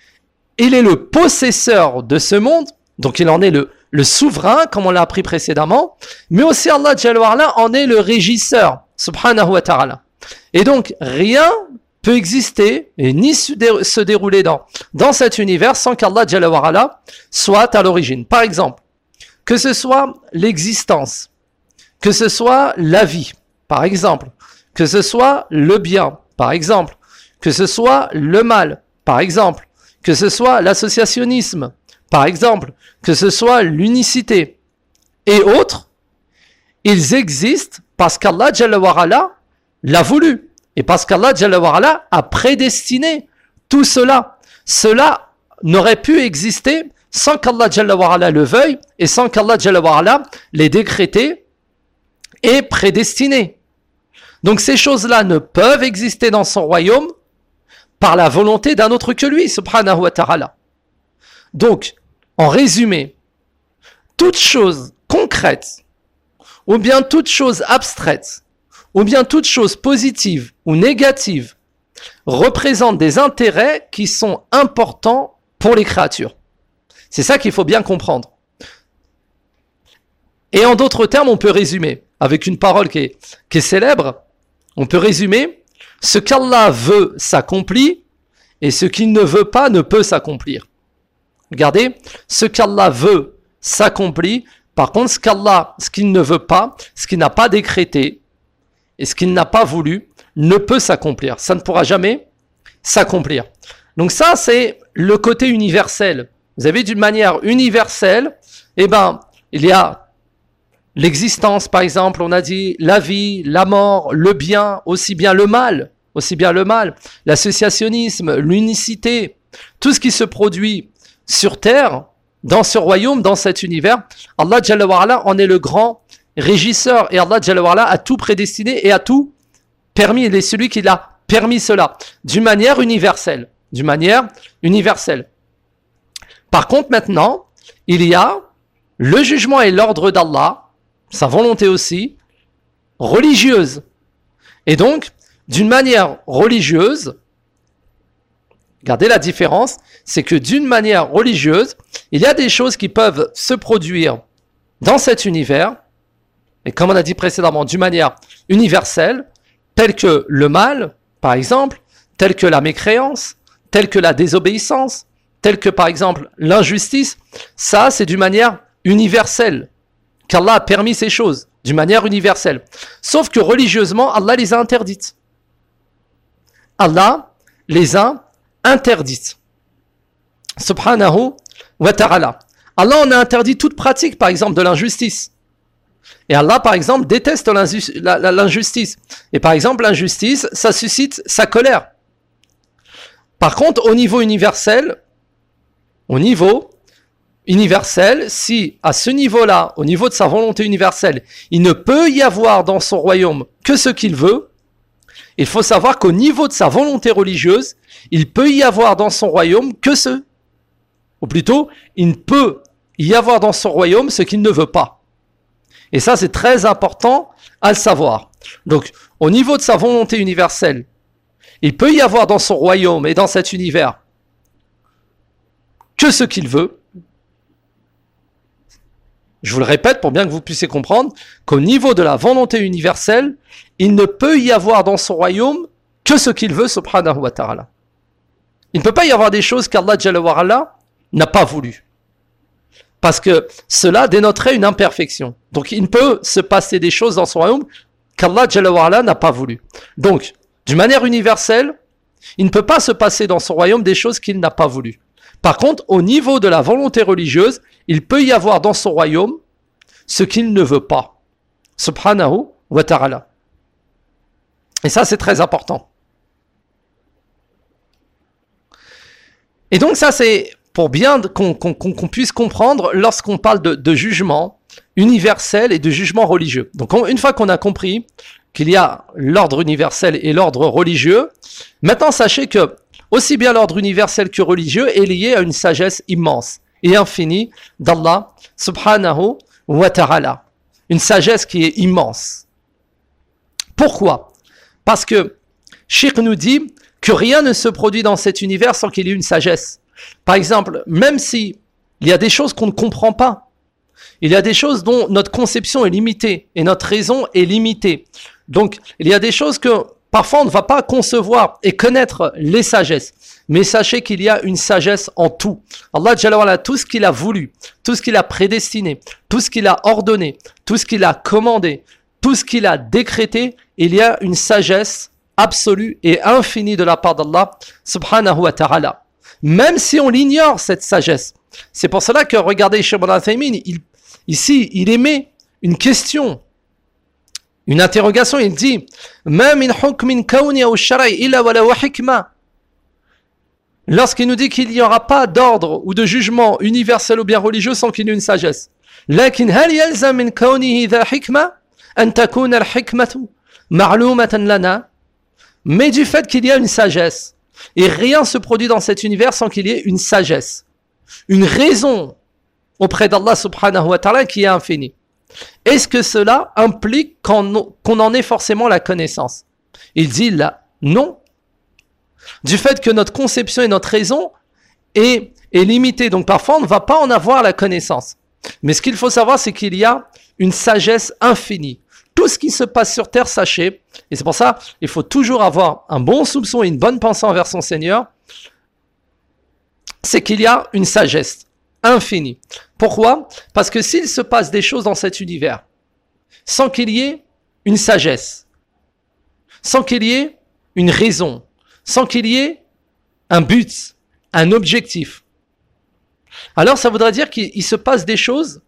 il est le possesseur de ce monde, donc il en est le, le souverain, comme on l'a appris précédemment, mais aussi Allah Jalla wa Ala en est le régisseur, subhanahu wa ta'ala. Et donc, rien peut exister et ni se, dé- se dérouler dans, dans cet univers sans qu'Allah Jalla wa Ala soit à l'origine. Par exemple, que ce soit l'existence, que ce soit la vie, par exemple, que ce soit le bien, par exemple, que ce soit le mal, par exemple, que ce soit l'associationnisme, par exemple, que ce soit l'unicité et autres, ils existent parce qu'Allah Jalla wa Ala l'a voulu. Et parce qu'Allah Jalla wa Ala a prédestiné tout cela. Cela n'aurait pu exister sans qu'Allah Jalla wa Ala le veuille et sans qu'Allah Jalla wa Ala l'ait décrété et prédestiné. Donc ces choses-là ne peuvent exister dans son royaume par la volonté d'un autre que lui, subhanahu wa ta'ala. Donc, en résumé, toute chose concrète ou bien toute chose abstraite ou bien toute chose positive ou négative représente des intérêts qui sont importants pour les créatures. C'est ça qu'il faut bien comprendre. Et en d'autres termes, on peut résumer, avec une parole qui est, qui est célèbre, on peut résumer, ce qu'Allah veut s'accomplit, et ce qu'il ne veut pas ne peut s'accomplir. Regardez, ce qu'Allah veut s'accomplit, par contre, ce qu'Allah, ce qu'il ne veut pas, ce qu'il n'a pas décrété, et ce qu'il n'a pas voulu, ne peut s'accomplir. Ça ne pourra jamais s'accomplir. Donc ça, c'est le côté universel. Vous avez d'une manière universelle, eh ben, il y a l'existence, par exemple, on a dit la vie, la mort, le bien, aussi bien le mal, aussi bien le mal, l'associationnisme, l'unicité, tout ce qui se produit sur terre, dans ce royaume, dans cet univers, Allah Jalla wa Ala en est le grand régisseur et Allah Jalla wa Ala a tout prédestiné et a tout permis. Il est celui qui l'a permis cela d'une manière universelle, d'une manière universelle. Par contre, maintenant, il y a le jugement et l'ordre d'Allah, sa volonté aussi, religieuse. Et donc, d'une manière religieuse, regardez la différence, c'est que d'une manière religieuse, il y a des choses qui peuvent se produire dans cet univers, et comme on a dit précédemment, d'une manière universelle, telle que le mal, par exemple, telle que la mécréance, telle que la désobéissance, telle que par exemple l'injustice. Ça, c'est d'une manière universelle qu'Allah a permis ces choses, d'une manière universelle. Sauf que religieusement, Allah les a interdites. Allah les a interdites. Subhanahu wa ta'ala. Allah en a interdit toute pratique, par exemple, de l'injustice. Et Allah, par exemple, déteste l'injustice. Et par exemple, l'injustice, ça suscite sa colère. Par contre, au niveau universel, au niveau universel, si à ce niveau-là, au niveau de sa volonté universelle, il ne peut y avoir dans son royaume que ce qu'il veut, il faut savoir qu'au niveau de sa volonté religieuse, il peut y avoir dans son royaume que ce, ou plutôt, il ne peut y avoir dans son royaume ce qu'il ne veut pas. Et ça, c'est très important à le savoir. Donc, au niveau de sa volonté universelle, il peut y avoir dans son royaume et dans cet univers que ce qu'il veut. Je vous le répète pour bien que vous puissiez comprendre qu'au niveau de la volonté universelle, il ne peut y avoir dans son royaume que ce qu'il veut, subhanahu wa ta'ala. Il ne peut pas y avoir des choses qu'Allah Jalla wa Ala n'a pas voulu. Parce que cela dénoterait une imperfection. Donc il ne peut se passer des choses dans son royaume qu'Allah Jalla wa Ala n'a pas voulu. Donc, d'une manière universelle, il ne peut pas se passer dans son royaume des choses qu'il n'a pas voulu. Par contre, au niveau de la volonté religieuse, il peut y avoir dans son royaume ce qu'il ne veut pas. Subhanahu wa ta'ala. Et ça, c'est très important. Et donc ça, c'est pour bien qu'on, qu'on, qu'on puisse comprendre lorsqu'on parle de, de jugement universel et de jugement religieux. Donc on, une fois qu'on a compris qu'il y a l'ordre universel et l'ordre religieux, maintenant sachez que aussi bien l'ordre universel que religieux est lié à une sagesse immense et infinie d'Allah subhanahu wa ta'ala. Une sagesse qui est immense. Pourquoi ? Parce que Cheikh nous dit que rien ne se produit dans cet univers sans qu'il y ait une sagesse. Par exemple, même si il y a des choses qu'on ne comprend pas, il y a des choses dont notre conception est limitée et notre raison est limitée. Donc, il y a des choses que parfois on ne va pas concevoir et connaître les sagesses. Mais sachez qu'il y a une sagesse en tout. Allah Jalla wa Ala, tout ce qu'il a voulu, tout ce qu'il a prédestiné, tout ce qu'il a ordonné, tout ce qu'il a commandé, tout ce qu'il a décrété, il y a une sagesse absolue et infinie de la part d'Allah subhanahu wa ta'ala. Même si on l'ignore, cette sagesse. C'est pour cela que, regardez, Cheikh Ibn Uthaymin, il, ici, il émet une question, une interrogation. Il dit « Ma min hukmin kawni aw shara'i illa wala wa hikma » Lorsqu'il nous dit qu'il n'y aura pas d'ordre ou de jugement universel ou bien religieux sans qu'il y ait une sagesse. « Lakin hal yalzam min kawnihi dha hikma an takuna al-hikmatu ma'lumatan lana » Mais du fait qu'il y a une sagesse, et rien se produit dans cet univers sans qu'il y ait une sagesse, une raison auprès d'Allah subhanahu wa ta'ala qui est infinie. Est-ce que cela implique qu'on, qu'on en ait forcément la connaissance ? Il dit là, non. Du fait que notre conception et notre raison est, est limitée, donc parfois on ne va pas en avoir la connaissance. Mais ce qu'il faut savoir, c'est qu'il y a une sagesse infinie. Tout ce qui se passe sur terre, sachez, et c'est pour ça il faut toujours avoir un bon soupçon et une bonne pensée envers son Seigneur, c'est qu'il y a une sagesse infinie. Pourquoi ? Parce que s'il se passe des choses dans cet univers, sans qu'il y ait une sagesse, sans qu'il y ait une raison, sans qu'il y ait un but, un objectif, alors ça voudrait dire qu'il se passe des choses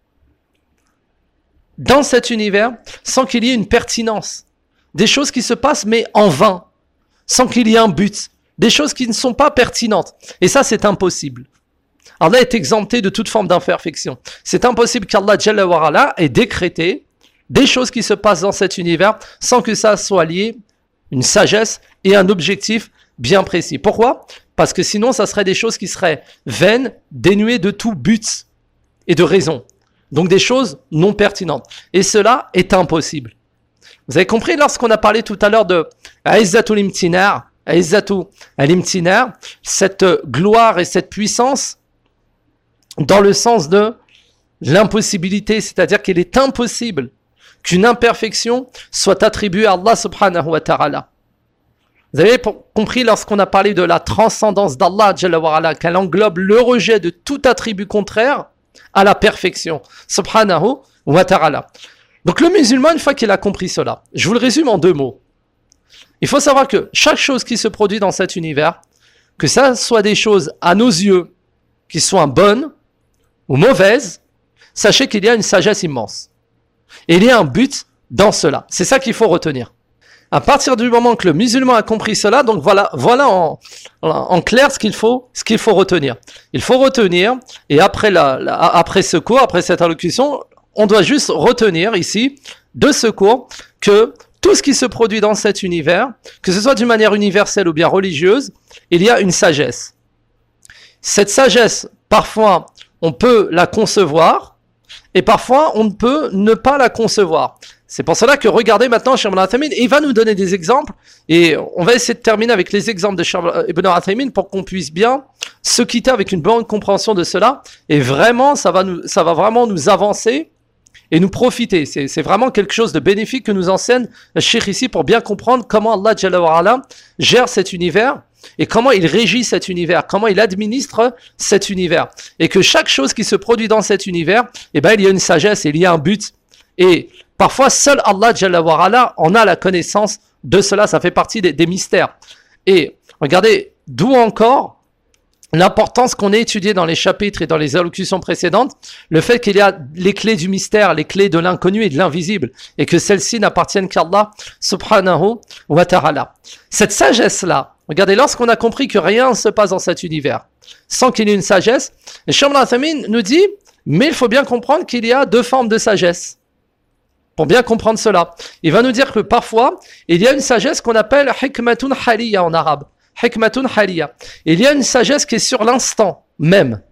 dans cet univers, sans qu'il y ait une pertinence. Des choses qui se passent, mais en vain, sans qu'il y ait un but. Des choses qui ne sont pas pertinentes. Et ça, c'est impossible. Allah est exempté de toute forme d'imperfection. C'est impossible qu'Allah Jalla wa Ala ait décrété des choses qui se passent dans cet univers, sans que ça soit lié une sagesse et un objectif bien précis. Pourquoi ? Parce que sinon, ça serait des choses qui seraient vaines, dénuées de tout but et de raison. Donc des choses non pertinentes. Et cela est impossible. Vous avez compris lorsqu'on a parlé tout à l'heure de Aizzatul Imtinar, Aizzatul Al-Imtinar, cette gloire et cette puissance dans le sens de l'impossibilité, c'est-à-dire qu'il est impossible qu'une imperfection soit attribuée à Allah subhanahu wa ta'ala. Vous avez compris lorsqu'on a parlé de la transcendance d'Allah Jalla wa Ala, qu'elle englobe le rejet de tout attribut contraire à la perfection, subhanahu wa ta'ala. Donc le musulman, une fois qu'il a compris cela, je vous le résume en deux mots. Il faut savoir que chaque chose qui se produit dans cet univers, que ça soit des choses à nos yeux qui soient bonnes ou mauvaises, sachez qu'il y a une sagesse immense. Et il y a un but dans cela. C'est ça qu'il faut retenir. À partir du moment que le musulman a compris cela, donc voilà, voilà en, en clair ce qu'il faut, ce qu'il faut retenir. Il faut retenir, et après la, la, après ce cours, après cette allocution, on doit juste retenir ici, de ce cours, que tout ce qui se produit dans cet univers, que ce soit d'une manière universelle ou bien religieuse, il y a une sagesse. Cette sagesse, parfois, on peut la concevoir, et parfois, on ne peut ne pas la concevoir. C'est pour cela que regardez maintenant Cheikh Ibn Uthaymin, il va nous donner des exemples, et on va essayer de terminer avec les exemples de Cheikh Ibn Uthaymin pour qu'on puisse bien se quitter avec une bonne compréhension de cela, et vraiment, ça va, nous, ça va vraiment nous avancer et nous profiter. C'est, c'est vraiment quelque chose de bénéfique que nous enseigne le Cheikh ici pour bien comprendre comment Allah Jalla wa Ala gère cet univers, et comment il régit cet univers, comment il administre cet univers. Et que chaque chose qui se produit dans cet univers, eh ben, il y a une sagesse, il y a un but. Et parfois, seul Allah Jalla wa Ala en a la connaissance de cela, ça fait partie des, des mystères. Et regardez, d'où encore l'importance qu'on a étudié dans les chapitres et dans les allocutions précédentes, le fait qu'il y a les clés du mystère, les clés de l'inconnu et de l'invisible, et que celles-ci n'appartiennent qu'à Allah subhanahu wa ta'ala. Cette sagesse-là, regardez, lorsqu'on a compris que rien ne se passe dans cet univers, sans qu'il y ait une sagesse, et Cheikh Ibn Uthaymin nous dit, mais il faut bien comprendre qu'il y a deux formes de sagesse. Pour bien comprendre cela, il va nous dire que parfois, il y a une sagesse qu'on appelle hikmatun haliya en arabe. Hikmatun haliya. Il y a une sagesse qui est sur l'instant même.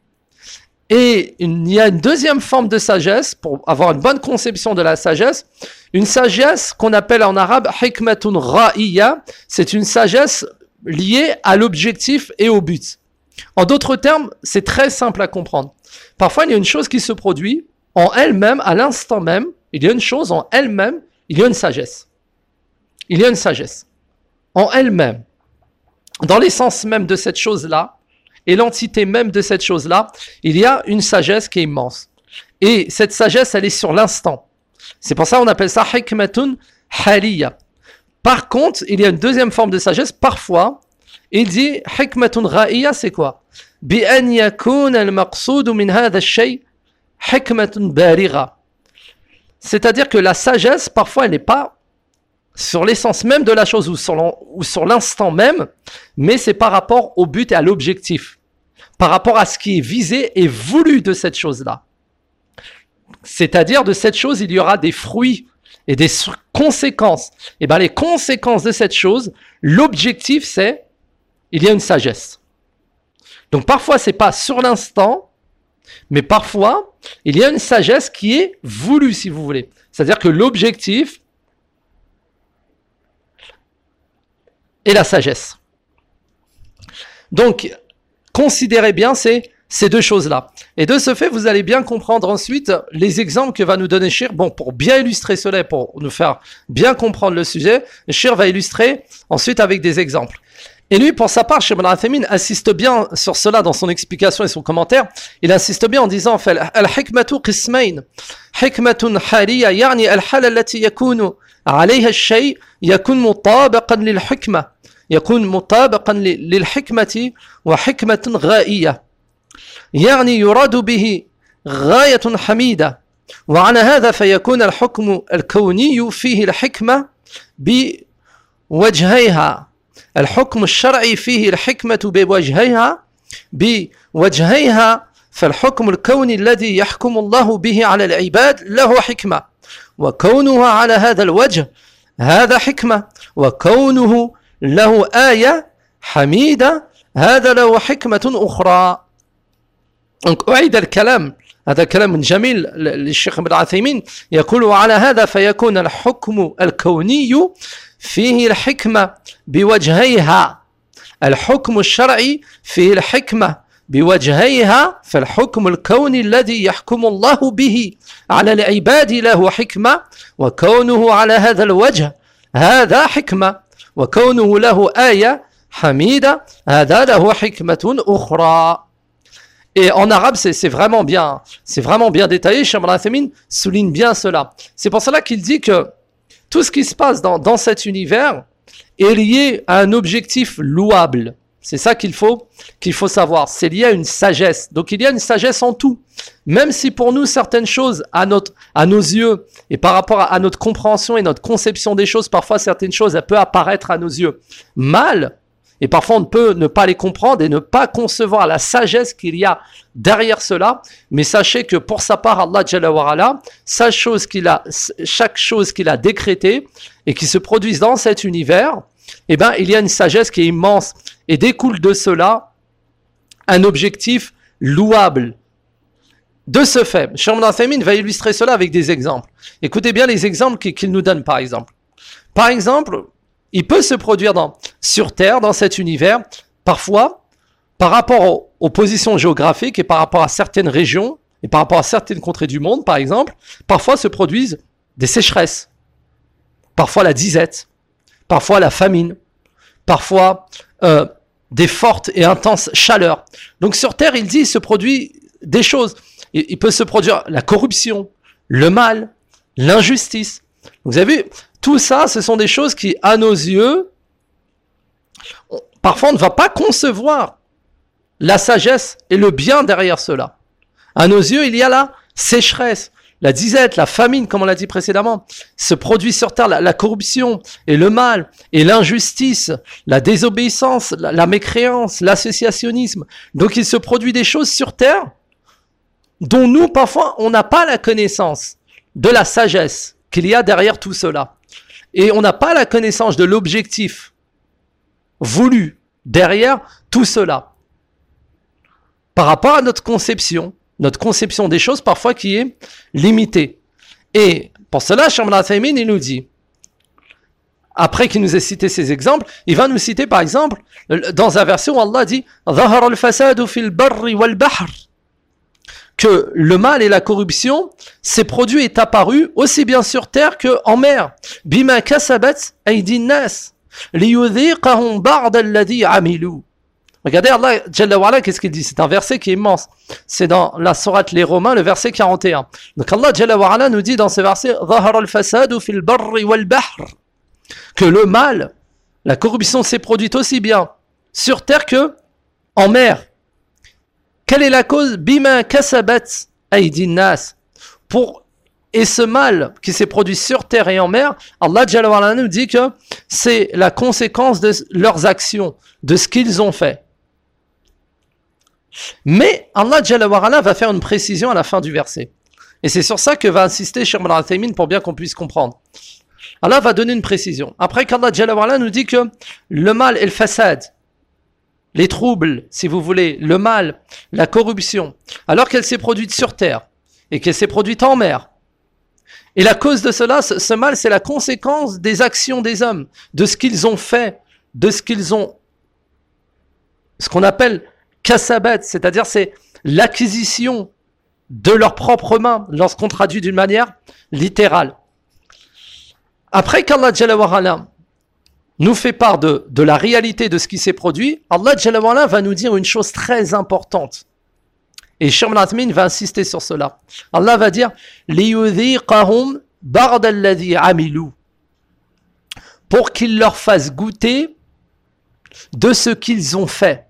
Et il y a une deuxième forme de sagesse, pour avoir une bonne conception de la sagesse, une sagesse qu'on appelle en arabe hikmatun ra'iya. C'est une sagesse liée à l'objectif et au but. En d'autres termes, c'est très simple à comprendre. Parfois, il y a une chose qui se produit en elle-même, à l'instant même, il y a une chose en elle-même, il y a une sagesse. Il y a une sagesse. En elle-même. Dans l'essence même de cette chose-là, et l'entité même de cette chose-là, il y a une sagesse qui est immense. Et cette sagesse, elle est sur l'instant. C'est pour ça qu'on appelle ça hikmatun haliya. Par contre, il y a une deuxième forme de sagesse. Parfois, il dit hikmatun ra'iya, c'est quoi? Bi an yakun al-maqsoud min hadha ash-shay hikmatun barigha. C'est-à-dire que la sagesse, parfois, elle n'est pas sur l'essence même de la chose ou sur, ou sur l'instant même, mais c'est par rapport au but et à l'objectif, par rapport à ce qui est visé et voulu de cette chose-là. C'est-à-dire de cette chose, il y aura des fruits et des conséquences. Et bien les conséquences de cette chose, l'objectif c'est, il y a une sagesse. Donc parfois c'est pas sur l'instant, mais parfois il y a une sagesse qui est voulue si vous voulez. C'est-à-dire que l'objectif et la sagesse. Donc, considérez bien ces, ces deux choses-là. Et de ce fait, vous allez bien comprendre ensuite les exemples que va nous donner Shir. Bon, pour bien illustrer cela, pour nous faire bien comprendre le sujet, Shir va illustrer ensuite avec des exemples. Et lui, pour sa part, Cheikh Ibn Uthaymin insiste bien sur cela dans son explication et son commentaire. Il insiste bien en disant, en fait, al-hikmatu qismayn. Hikmatun haliya, yani al-hal allati yakunu عليها الشيء يكون مطابقا للحكمة يكون مطابقا للحكمة وحكمة غائية يعني يراد به غاية حميدة وعلى هذا فيكون الحكم الكوني فيه الحكمة بوجهيها الحكم الشرعي فيه الحكمة بوجهيها بوجهيها فالحكم الكوني الذي يحكم الله به على العباد له حكمة وكونه على هذا الوجه هذا حكمة وكونه له آية حميدة هذا له حكمة أخرى. أعيد الكلام، هذا كلام جميل للشيخ ابن عثيمين يقول وعلى هذا فيكون الحكم الكوني فيه الحكمة بوجهيها الحكم الشرعي فيه الحكمة بوجهيها فالحكم الكوني الذي يحكم الله به على العباد له حكمة وكونه على هذا الوجه هذا حكمة وكونه له آية حميدة هذا له حكمة أخرى. Et en arabe, c'est, c'est vraiment bien, c'est vraiment bien détaillé. Cheikh Ibn Uthaymin souligne bien cela. C'est pour cela qu'il dit que tout ce qui se passe dans, dans cet univers est lié à un objectif louable. C'est ça qu'il faut, qu'il faut savoir. C'est lié à une sagesse. Donc il y a une sagesse en tout. Même si pour nous, certaines choses, à, notre, à nos yeux, et par rapport à, à notre compréhension et notre conception des choses, parfois certaines choses, elles peuvent apparaître à nos yeux mal. Et parfois on peut ne pas les comprendre et ne pas concevoir la sagesse qu'il y a derrière cela. Mais sachez que pour sa part, Allah Jalla wa Ala, sa chose qu'il a, chaque chose qu'il a décrétée et qui se produise dans cet univers, eh ben, il y a une sagesse qui est immense et découle de cela un objectif louable. De ce fait, Cheikh Ibn Uthaymin va illustrer cela avec des exemples. Écoutez bien les exemples qu'il nous donne par exemple. Par exemple, il peut se produire dans, sur Terre, dans cet univers, parfois, par rapport aux, aux positions géographiques et par rapport à certaines régions et par rapport à certaines contrées du monde, par exemple, parfois se produisent des sécheresses, parfois la disette, parfois la famine, parfois euh, des fortes et intenses chaleurs. Donc sur Terre, il dit, il se produit des choses. Il, il peut se produire la corruption, le mal, l'injustice. Vous avez vu, tout ça, ce sont des choses qui, à nos yeux, on, parfois on ne va pas concevoir la sagesse et le bien derrière cela. À nos yeux, il y a la sécheresse, la disette, la famine, comme on l'a dit précédemment, se produit sur terre la, la corruption et le mal et l'injustice, la désobéissance, la, la mécréance, l'associationnisme. Donc il se produit des choses sur terre dont nous, parfois, on n'a pas la connaissance de la sagesse qu'il y a derrière tout cela. Et on n'a pas la connaissance de l'objectif voulu derrière tout cela. Par rapport à notre conception, notre conception des choses parfois qui est limitée. Et pour cela, Cheikh Ibn Uthaymin, il nous dit, après qu'il nous ait cité ces exemples, il va nous citer par exemple, dans un verset où Allah dit « ظَهَرَ الْفَسَادُ فِي الْبَرِّ وَالْبَحْرِ » que le mal et la corruption s'est produit et est apparu aussi bien sur terre qu'en mer. « بِمَا كَسَبَتْ أَيْدِي النَّاسِ لِيُذِيقَهُمْ بَعْضَ الَّذِي عَمِلُوا » Regardez Allah Jalla wa Ala, qu'est-ce qu'il dit? C'est un verset qui est immense. C'est dans la sourate Les Romains, le verset quarante et un. Donc Allah Jalla wa Ala nous dit dans ce verset ظَهَرَ الْفَسَادُ فِي الْبَرِّ وَالْبَحْرِ que le mal, la corruption s'est produite aussi bien sur terre que en mer. Quelle est la cause? Bima kasabat aydin nas. Pour et ce mal qui s'est produit sur terre et en mer, Allah Jalla wa Ala nous dit que c'est la conséquence de leurs actions, de ce qu'ils ont fait. Mais Allah Jalla wa Ala va faire une précision à la fin du verset. Et c'est sur ça que va insister Cheikh Ibn Uthaymin pour bien qu'on puisse comprendre. Allah va donner une précision. Après qu'Allah Jalla wa Ala nous dit que le mal et le fasad, les troubles, si vous voulez, le mal, la corruption, alors qu'elle s'est produite sur terre et qu'elle s'est produite en mer. Et la cause de cela, ce, ce mal, c'est la conséquence des actions des hommes, de ce qu'ils ont fait, de ce qu'ils ont, ce qu'on appelle kasabat, c'est-à-dire c'est l'acquisition de leurs propres mains, lorsqu'on traduit d'une manière littérale. Après qu'Allah Jalla wa Ala nous fait part de, de la réalité de ce qui s'est produit, Allah Jalla wa Ala va nous dire une chose très importante. Et Cheikh Ibn Uthaymin va insister sur cela. Allah va dire لِيُذِيقَهُمْ بَعْضَ الَّذِي عَمِلُوا pour qu'il leur fasse goûter de ce qu'ils ont fait.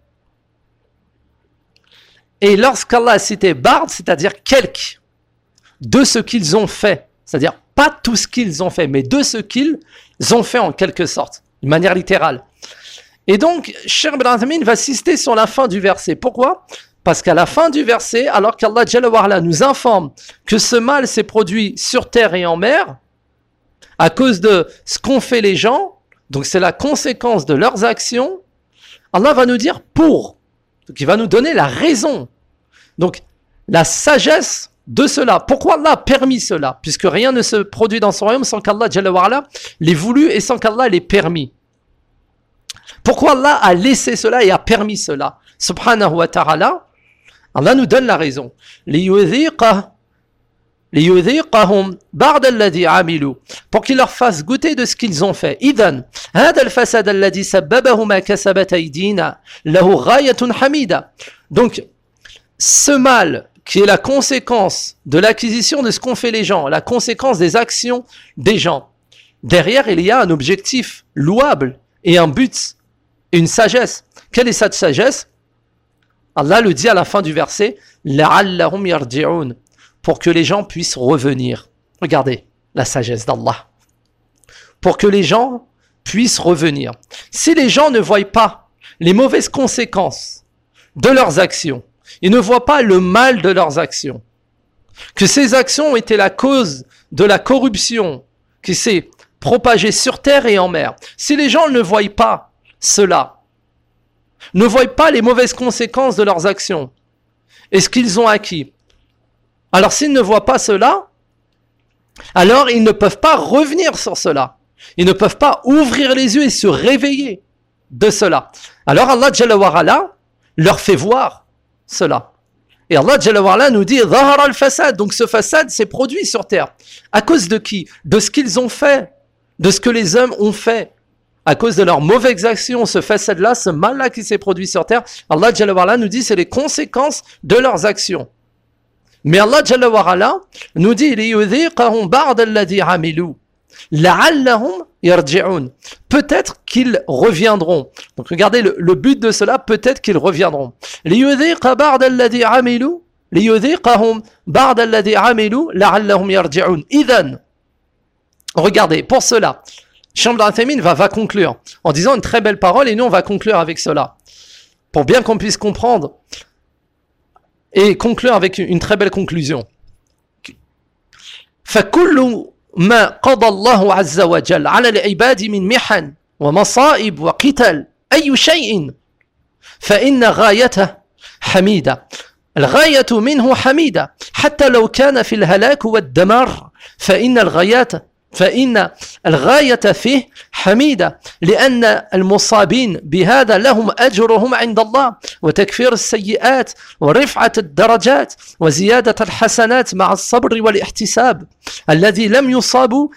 Et lorsqu'Allah a cité bard, c'est-à-dire quelque, de ce qu'ils ont fait, c'est-à-dire pas tout ce qu'ils ont fait, mais de ce qu'ils ont fait en quelque sorte, de manière littérale. Et donc, Cheikh Ibn Uthaymin va insister sur la fin du verset. Pourquoi? Parce qu'à la fin du verset, alors qu'Allah Jalla wa Ala nous informe que ce mal s'est produit sur terre et en mer, à cause de ce qu'ont fait les gens, donc c'est la conséquence de leurs actions, Allah va nous dire pour. Donc il va nous donner la raison. Donc la sagesse de cela. Pourquoi Allah a permis cela? Puisque rien ne se produit dans son royaume sans qu'Allah Jalla wa Ala l'ait voulu et sans qu'Allah l'ait permis. Pourquoi Allah a laissé cela et a permis cela? Subhanahu wa ta'ala, Allah nous donne la raison. لِيُذِيقَهُمْ بَعْضَ الَّذِي عَمِلُوا pour qu'ils leur fassent goûter de ce qu'ils ont fait. إِذَنْ هَذَا الْفَسَادَ الَّذِي سَبَّبَهُ مَا كَسَبَتْ أَيْدِينَا لَهُ غَايَةٌ حَمِيدَةٌ. Donc, ce mal qui est la conséquence de l'acquisition de ce qu'ont fait les gens, la conséquence des actions des gens, derrière il y a un objectif louable et un but, et une sagesse Quelle est cette sagesse? Allah le dit à la fin du verset, la'allahum yarji'un, pour que les gens puissent revenir. Regardez la sagesse d'Allah. Pour que les gens puissent revenir. Si les gens ne voient pas les mauvaises conséquences de leurs actions, ils ne voient pas le mal de leurs actions, que ces actions ont été la cause de la corruption qui s'est propagée sur terre et en mer. Si les gens ne voient pas cela, ne voient pas les mauvaises conséquences de leurs actions et ce qu'ils ont acquis, alors s'ils ne voient pas cela, alors ils ne peuvent pas revenir sur cela. Ils ne peuvent pas ouvrir les yeux et se réveiller de cela. Alors Allah Jalla wa Ala leur fait voir cela. Et Allah Jalla wa Ala nous dit Zahara al-fasad. Donc ce fasad s'est produit sur terre. À cause de qui? De ce qu'ils ont fait, de ce que les hommes ont fait. À cause de leurs mauvaises actions, ce fasad-là, ce mal-là qui s'est produit sur terre, Allah Jalla wa Ala nous dit c'est les conséquences de leurs actions. Mais Allah Jalla wa Ala nous dit liyudhiqahum ba'da alladhi amilu la'allahum yarji'un. Peut-être qu'ils reviendront. Donc regardez le, le but de cela, peut-être qu'ils reviendront. Liyudhiqa ba'da alladhi amilu liyudhiqahum ba'da alladhi amilu la'allahum yarji'un. Idhan. Regardez, pour cela, Cheikh Ibn Uthaymin va, va conclure en disant une très belle parole et nous on va conclure avec cela. Pour bien qu'on puisse comprendre et conclure avec une très belle conclusion. فَكُلُّ مَا قَضَى اللَّهُ عَزَّ وَجَلَّ عَلَى الْعِبَادِ مِنْ مِحَنٍ وَمَصَائِبٍ وَقِتَلٍ أي شيء فإن غايته حميدة. الغاية منه حميدة حتى لو كان في الهلاك والدمار فإن الغايات فإن الغاية فيه حميدة لأن المصابين بهذا لهم أجرهم عند الله وتكفير السيئات ورفعة الدرجات وزيادة الحسنات مع الصبر والاحتساب الذي لم يصابوا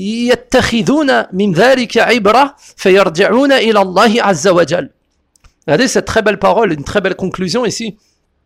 يتخذون من ذلك عبرة فيرجعون إلى الله عز وجل. Regardez cette très belle parole, une très belle conclusion ici.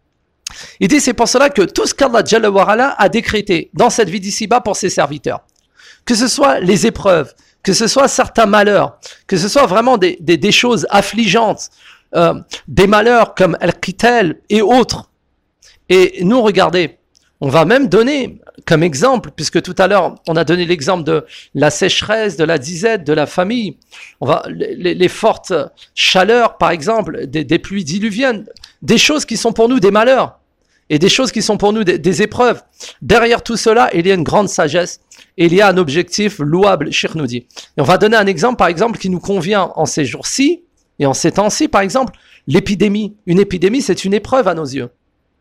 Il dit c'est pour cela que tout ce qu'Allah Jalla wa Ala a décrété dans cette vie d'ici-bas pour ses serviteurs, que ce soit les épreuves, que ce soit certains malheurs, que ce soit vraiment des, des, des choses affligeantes, euh, des malheurs comme Al-Qital et autres. Et nous, regardez, on va même donner comme exemple, puisque tout à l'heure, on a donné l'exemple de la sécheresse, de la disette, de la famille. On va, les, les fortes chaleurs, par exemple, des, des pluies diluviennes, des choses qui sont pour nous des malheurs et des choses qui sont pour nous des, des épreuves. Derrière tout cela, il y a une grande sagesse et il y a un objectif louable, Cheikh nous dit. Et on va donner un exemple, par exemple, qui nous convient en ces jours-ci et en ces temps-ci, par exemple, l'épidémie. Une épidémie, c'est une épreuve à nos yeux.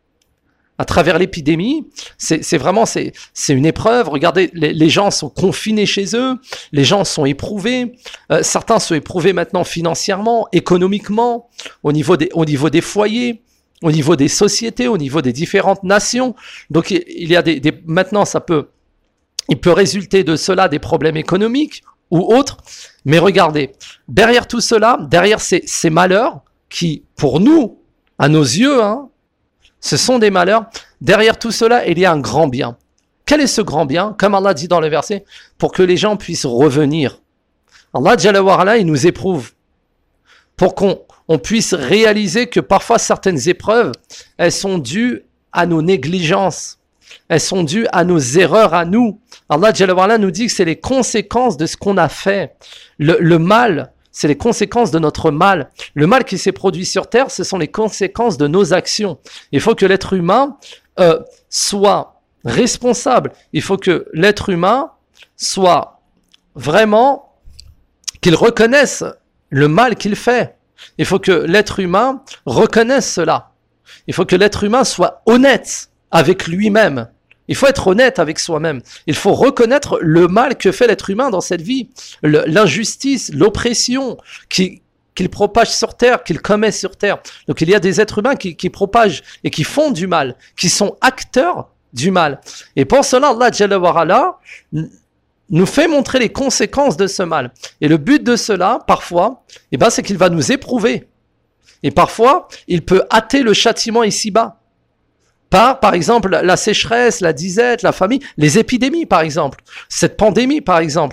À travers l'épidémie, c'est, c'est vraiment c'est, c'est une épreuve. Regardez, les, les gens sont confinés chez eux, les gens sont éprouvés. Euh, certains sont éprouvés maintenant financièrement, économiquement, au niveau des, au niveau des foyers, au niveau des sociétés, au niveau des différentes nations. Donc il y a des, des maintenant ça peut, il peut résulter de cela des problèmes économiques ou autres. Mais regardez, derrière tout cela, derrière ces, ces malheurs qui, pour nous, à nos yeux, hein, ce sont des malheurs. Derrière tout cela, il y a un grand bien. Quel est ce grand bien? Comme Allah dit dans le verset, pour que les gens puissent revenir. Allah Jalla wa Ala, il nous éprouve pour qu'on on puisse réaliser que parfois certaines épreuves, elles sont dues à nos négligences. Elles sont dues à nos erreurs à nous. Allah Jalla wa Ala nous dit que c'est les conséquences de ce qu'on a fait. Le, le mal, c'est les conséquences de notre mal. Le mal qui s'est produit sur terre, ce sont les conséquences de nos actions. Il faut que l'être humain euh, soit responsable. Il faut que l'être humain soit vraiment, qu'il reconnaisse le mal qu'il fait. Il faut que l'être humain reconnaisse cela. Il faut que l'être humain soit honnête avec lui-même. Il faut être honnête avec soi-même. Il faut reconnaître le mal que fait l'être humain dans cette vie, le, l'injustice, l'oppression qui, qu'il propage sur terre, qu'il commet sur terre. Donc il y a des êtres humains qui, qui propagent et qui font du mal, qui sont acteurs du mal. Et pour cela, Allah Jalla wa Ala nous fait montrer les conséquences de ce mal. Et le but de cela, parfois, eh ben, c'est qu'il va nous éprouver. Et parfois, il peut hâter le châtiment ici-bas. Par, par exemple, la sécheresse, la disette, la famine, les épidémies, par exemple, cette pandémie, par exemple.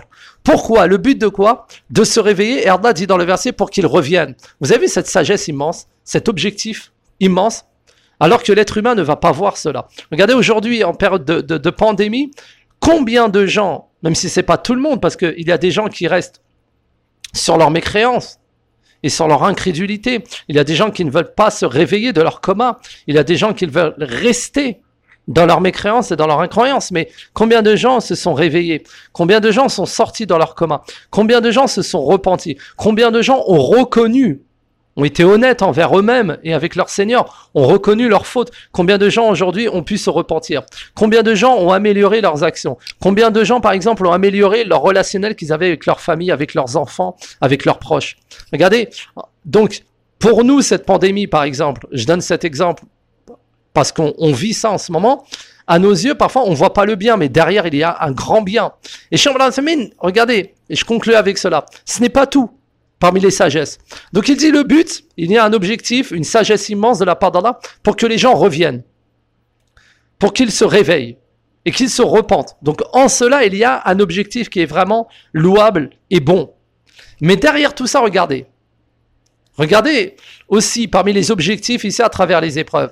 Pourquoi? Le but de quoi? De se réveiller, et Allah dit dans le verset, pour qu'il revienne. Vous avez vu cette sagesse immense, cet objectif immense, alors que l'être humain ne va pas voir cela. Regardez aujourd'hui, en période de, de, de pandémie, combien de gens, même si c'est pas tout le monde, parce qu'il y a des gens qui restent sur leur mécréance et sur leur incrédulité, il y a des gens qui ne veulent pas se réveiller de leur coma, il y a des gens qui veulent rester dans leur mécréance et dans leur incroyance. Mais combien de gens se sont réveillés? Combien de gens sont sortis dans leur coma? Combien de gens se sont repentis? Combien de gens ont reconnu, ont été honnêtes envers eux-mêmes et avec leur Seigneur, ont reconnu leurs fautes? Combien de gens aujourd'hui ont pu se repentir? Combien de gens ont amélioré leurs actions? Combien de gens, par exemple, ont amélioré leur relationnel qu'ils avaient avec leur famille, avec leurs enfants, avec leurs proches? Regardez, donc, pour nous, cette pandémie, par exemple, je donne cet exemple, parce qu'on on vit ça en ce moment, à nos yeux, parfois, on ne voit pas le bien, mais derrière, il y a un grand bien. Et Cheikh Ibn Uthaymin, regardez, et je conclue avec cela, ce n'est pas tout parmi les sagesses. Donc il dit le but, il y a un objectif, une sagesse immense de la part d'Allah, pour que les gens reviennent, pour qu'ils se réveillent, et qu'ils se repentent. Donc en cela, il y a un objectif qui est vraiment louable et bon. Mais derrière tout ça, regardez, regardez aussi parmi les objectifs ici à travers les épreuves,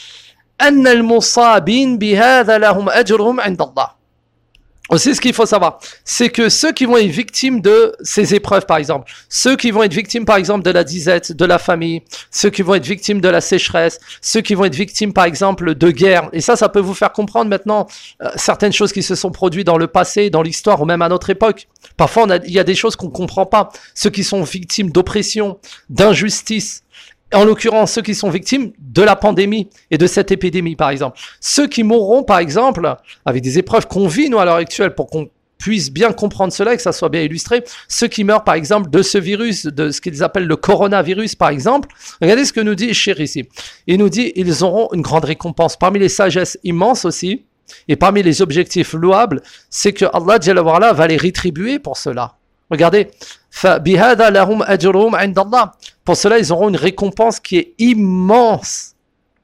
أن المصابين بهذا لهم أجرهم عند الله. Aussi, ce qu'il faut savoir, c'est que ceux qui vont être victimes de ces épreuves, par exemple, ceux qui vont être victimes, par exemple, de la disette, de la famille, ceux qui vont être victimes de la sécheresse, ceux qui vont être victimes, par exemple, de guerre, et ça, ça peut vous faire comprendre maintenant euh, certaines choses qui se sont produites dans le passé, dans l'histoire, ou même à notre époque. Parfois, on a, il y a des choses qu'on ne comprend pas. Ceux qui sont victimes d'oppression, d'injustice, en l'occurrence, ceux qui sont victimes de la pandémie et de cette épidémie, par exemple. Ceux qui mourront, par exemple, avec des épreuves qu'on vit, nous, à l'heure actuelle, pour qu'on puisse bien comprendre cela et que ça soit bien illustré. Ceux qui meurent, par exemple, de ce virus, de ce qu'ils appellent le coronavirus, par exemple. Regardez ce que nous dit Cheikh ici. Il nous dit, ils auront une grande récompense. Parmi les sagesses immenses aussi, et parmi les objectifs louables, c'est que Allah Jalla wa Ala va les rétribuer pour cela. Regardez, فَبِهَذَا لَهُمْ أَجْرُهُمْ عِنْدَ اللَّهِ. Pour cela, ils auront une récompense qui est immense,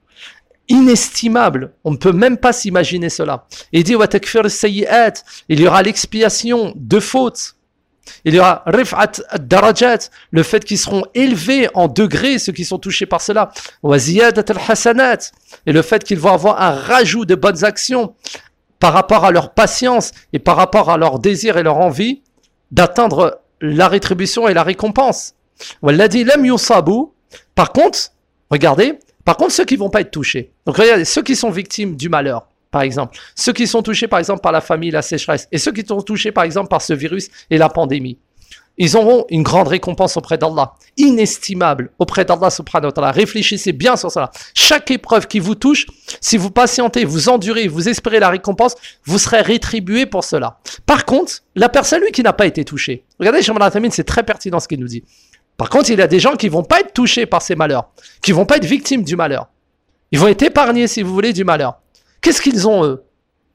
inestimable. On ne peut même pas s'imaginer cela. Et il dit وَتَكْفِرُ السَّيِّئَاتِ. Il y aura l'expiation de fautes. Il y aura رِفْعَةَ الدَّرَجَاتِ, le fait qu'ils seront élevés en degrés, ceux qui sont touchés par cela. وَزِيَادَةَ الْحَسَنَاتِ, et le fait qu'ils vont avoir un rajout de bonnes actions par rapport à leur patience et par rapport à leur désir et leur envie d'atteindre la rétribution et la récompense. Walladhi lam yusabu. Par contre, regardez, par contre ceux qui vont pas être touchés. Donc regardez, ceux qui sont victimes du malheur, par exemple, ceux qui sont touchés par exemple par la famine, la sécheresse, et ceux qui sont touchés par exemple par ce virus et la pandémie, ils auront une grande récompense auprès d'Allah, inestimable auprès d'Allah subhanahu wa ta'ala. Réfléchissez bien sur cela. Chaque épreuve qui vous touche, si vous patientez, vous endurez, vous espérez la récompense, vous serez rétribué pour cela. Par contre, la personne, lui, qui n'a pas été touchée, regardez, Cheikh Ibn Uthaymin, c'est très pertinent ce qu'il nous dit. Par contre, il y a des gens qui vont pas être touchés par ces malheurs, qui vont pas être victimes du malheur. Ils vont être épargnés, si vous voulez, du malheur. Qu'est-ce qu'ils ont, eux?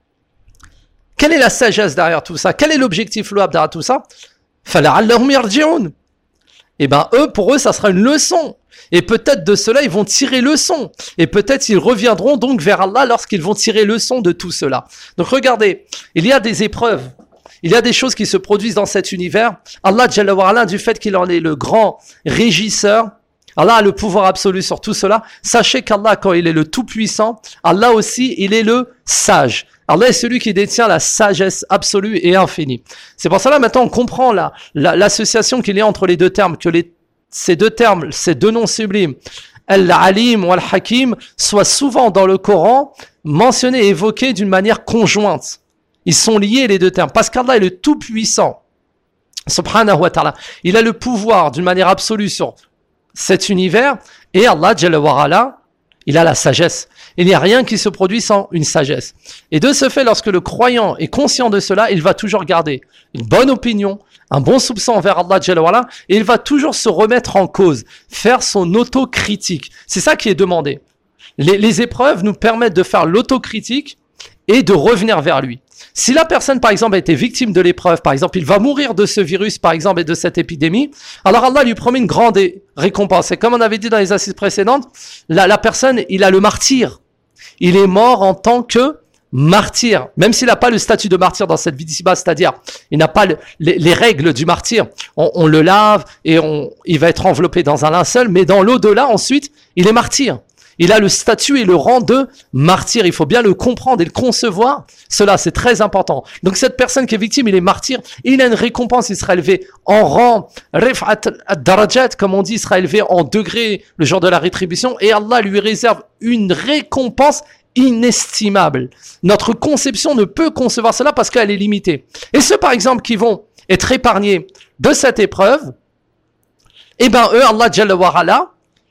Quelle est la sagesse derrière tout ça? Quel est l'objectif louable derrière tout ça? فَلَعَلَّهُمْ يَرْجِعُونَ. Et ben eux, pour eux, ça sera une leçon. Et peut-être de cela, ils vont tirer leçon. Et peut-être ils reviendront donc vers Allah lorsqu'ils vont tirer leçon de tout cela. Donc regardez, il y a des épreuves. Il y a des choses qui se produisent dans cet univers. Allah Jalla wa Ala, du fait qu'il en est le grand régisseur, Allah a le pouvoir absolu sur tout cela. Sachez qu'Allah, quand il est le tout-puissant, Allah aussi, il est le sage. Allah est celui qui détient la sagesse absolue et infinie. C'est pour cela, maintenant, on comprend la, la, l'association qu'il y a entre les deux termes, que les, ces deux termes, ces deux noms sublimes, Al-Alim ou Al-Hakim, soient souvent dans le Coran mentionnés et évoqués d'une manière conjointe. Ils sont liés, les deux termes, parce qu'Allah est le tout-puissant. Subhanahu wa ta'ala. Il a le pouvoir d'une manière absolue sur cet univers, et Allah, Jalla wa Ala, il a la sagesse. Il n'y a rien qui se produit sans une sagesse. Et de ce fait, lorsque le croyant est conscient de cela, il va toujours garder une bonne opinion, un bon soupçon envers Allah Jalla wa Ala, et il va toujours se remettre en cause, faire son autocritique. C'est ça qui est demandé. Les, les épreuves nous permettent de faire l'autocritique et de revenir vers lui. Si la personne, par exemple, a été victime de l'épreuve, par exemple, il va mourir de ce virus, par exemple, et de cette épidémie, alors Allah lui promet une grande récompense. Et comme on avait dit dans les assises précédentes, la, la personne, il a le martyre. Il est mort en tant que martyr, même s'il n'a pas le statut de martyr dans cette vie d'ici-bas, c'est-à-dire il n'a pas le, les, les règles du martyr, on, on le lave et on, il va être enveloppé dans un linceul, mais dans l'au-delà ensuite, il est martyr. Il a le statut et le rang de martyr. Il faut bien le comprendre et le concevoir. Cela, c'est très important. Donc, cette personne qui est victime, il est martyr. Il a une récompense. Il sera élevé en rang. Rif'at ad-darajat, comme on dit, il sera élevé en degré le jour de la rétribution. Et Allah lui réserve une récompense inestimable. Notre conception ne peut concevoir cela parce qu'elle est limitée. Et ceux, par exemple, qui vont être épargnés de cette épreuve, eh ben, eux, Allah Jalla wa Ala,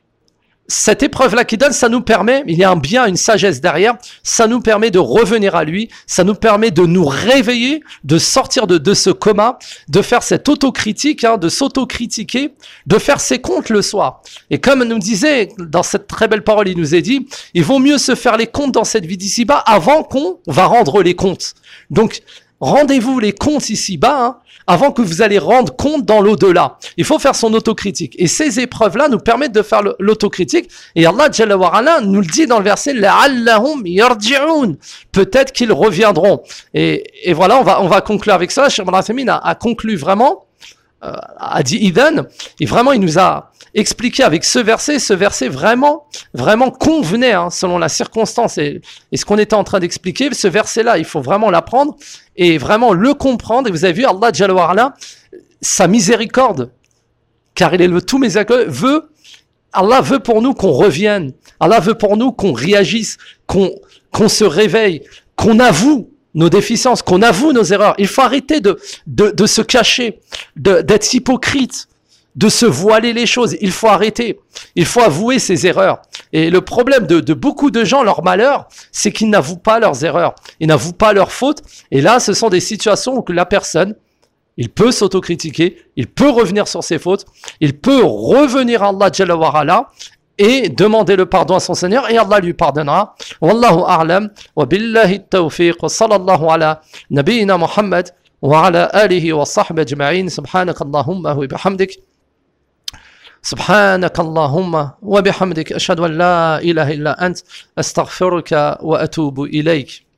cette épreuve-là qui donne, ça nous permet, il y a un bien, une sagesse derrière, ça nous permet de revenir à lui, ça nous permet de nous réveiller, de sortir de, de ce coma, de faire cette autocritique, hein, de s'autocritiquer, de faire ses comptes le soir. Et comme nous disait, dans cette très belle parole, il nous est dit, il vaut mieux se faire les comptes dans cette vie d'ici-bas avant qu'on va rendre les comptes. Donc, rendez-vous les comptes ici-bas, hein, avant que vous allez rendre compte dans l'au-delà. Il faut faire son autocritique. Et ces épreuves-là nous permettent de faire l'autocritique. Et Allah Jalla wa Ala nous le dit dans le verset, la'allahum yarji'un. Peut-être qu'ils reviendront. Et, et voilà, on va, on va conclure avec ça. Cheikh Ibn Uthaymin a, a conclu vraiment, euh, a dit Idan, et vraiment il nous a expliqué avec ce verset, ce verset vraiment, vraiment convenait, hein, selon la circonstance et, et ce qu'on était en train d'expliquer. Ce verset-là, il faut vraiment l'apprendre et vraiment le comprendre. Et vous avez vu, Allah Jalla wa Ala, sa miséricorde, car il est le tout miséricordieux, veut, Allah veut pour nous qu'on revienne. Allah veut pour nous qu'on réagisse, qu'on, qu'on se réveille, qu'on avoue nos déficiences, qu'on avoue nos erreurs. Il faut arrêter de, de, de se cacher, de, d'être hypocrite, de se voiler les choses. Il faut arrêter. Il faut avouer ses erreurs. Et le problème de, de beaucoup de gens, leur malheur, c'est qu'ils n'avouent pas leurs erreurs. Ils n'avouent pas leurs fautes. Et là, ce sont des situations où la personne, il peut s'autocritiquer, il peut revenir sur ses fautes, il peut revenir à Allah Jalla wa Ala et demander le pardon à son Seigneur et Allah lui pardonnera. Wallahu a'lam wa billahi at-tawfiq wa sallallahu ala nabiyyina Muhammad wa ala alihi wa sahbihi ajma'in. Subhanakallahumma wa bihamdik. سبحانك اللهم وبحمدك أشهد أن لا إله إلا أنت أستغفرك وأتوب إليك.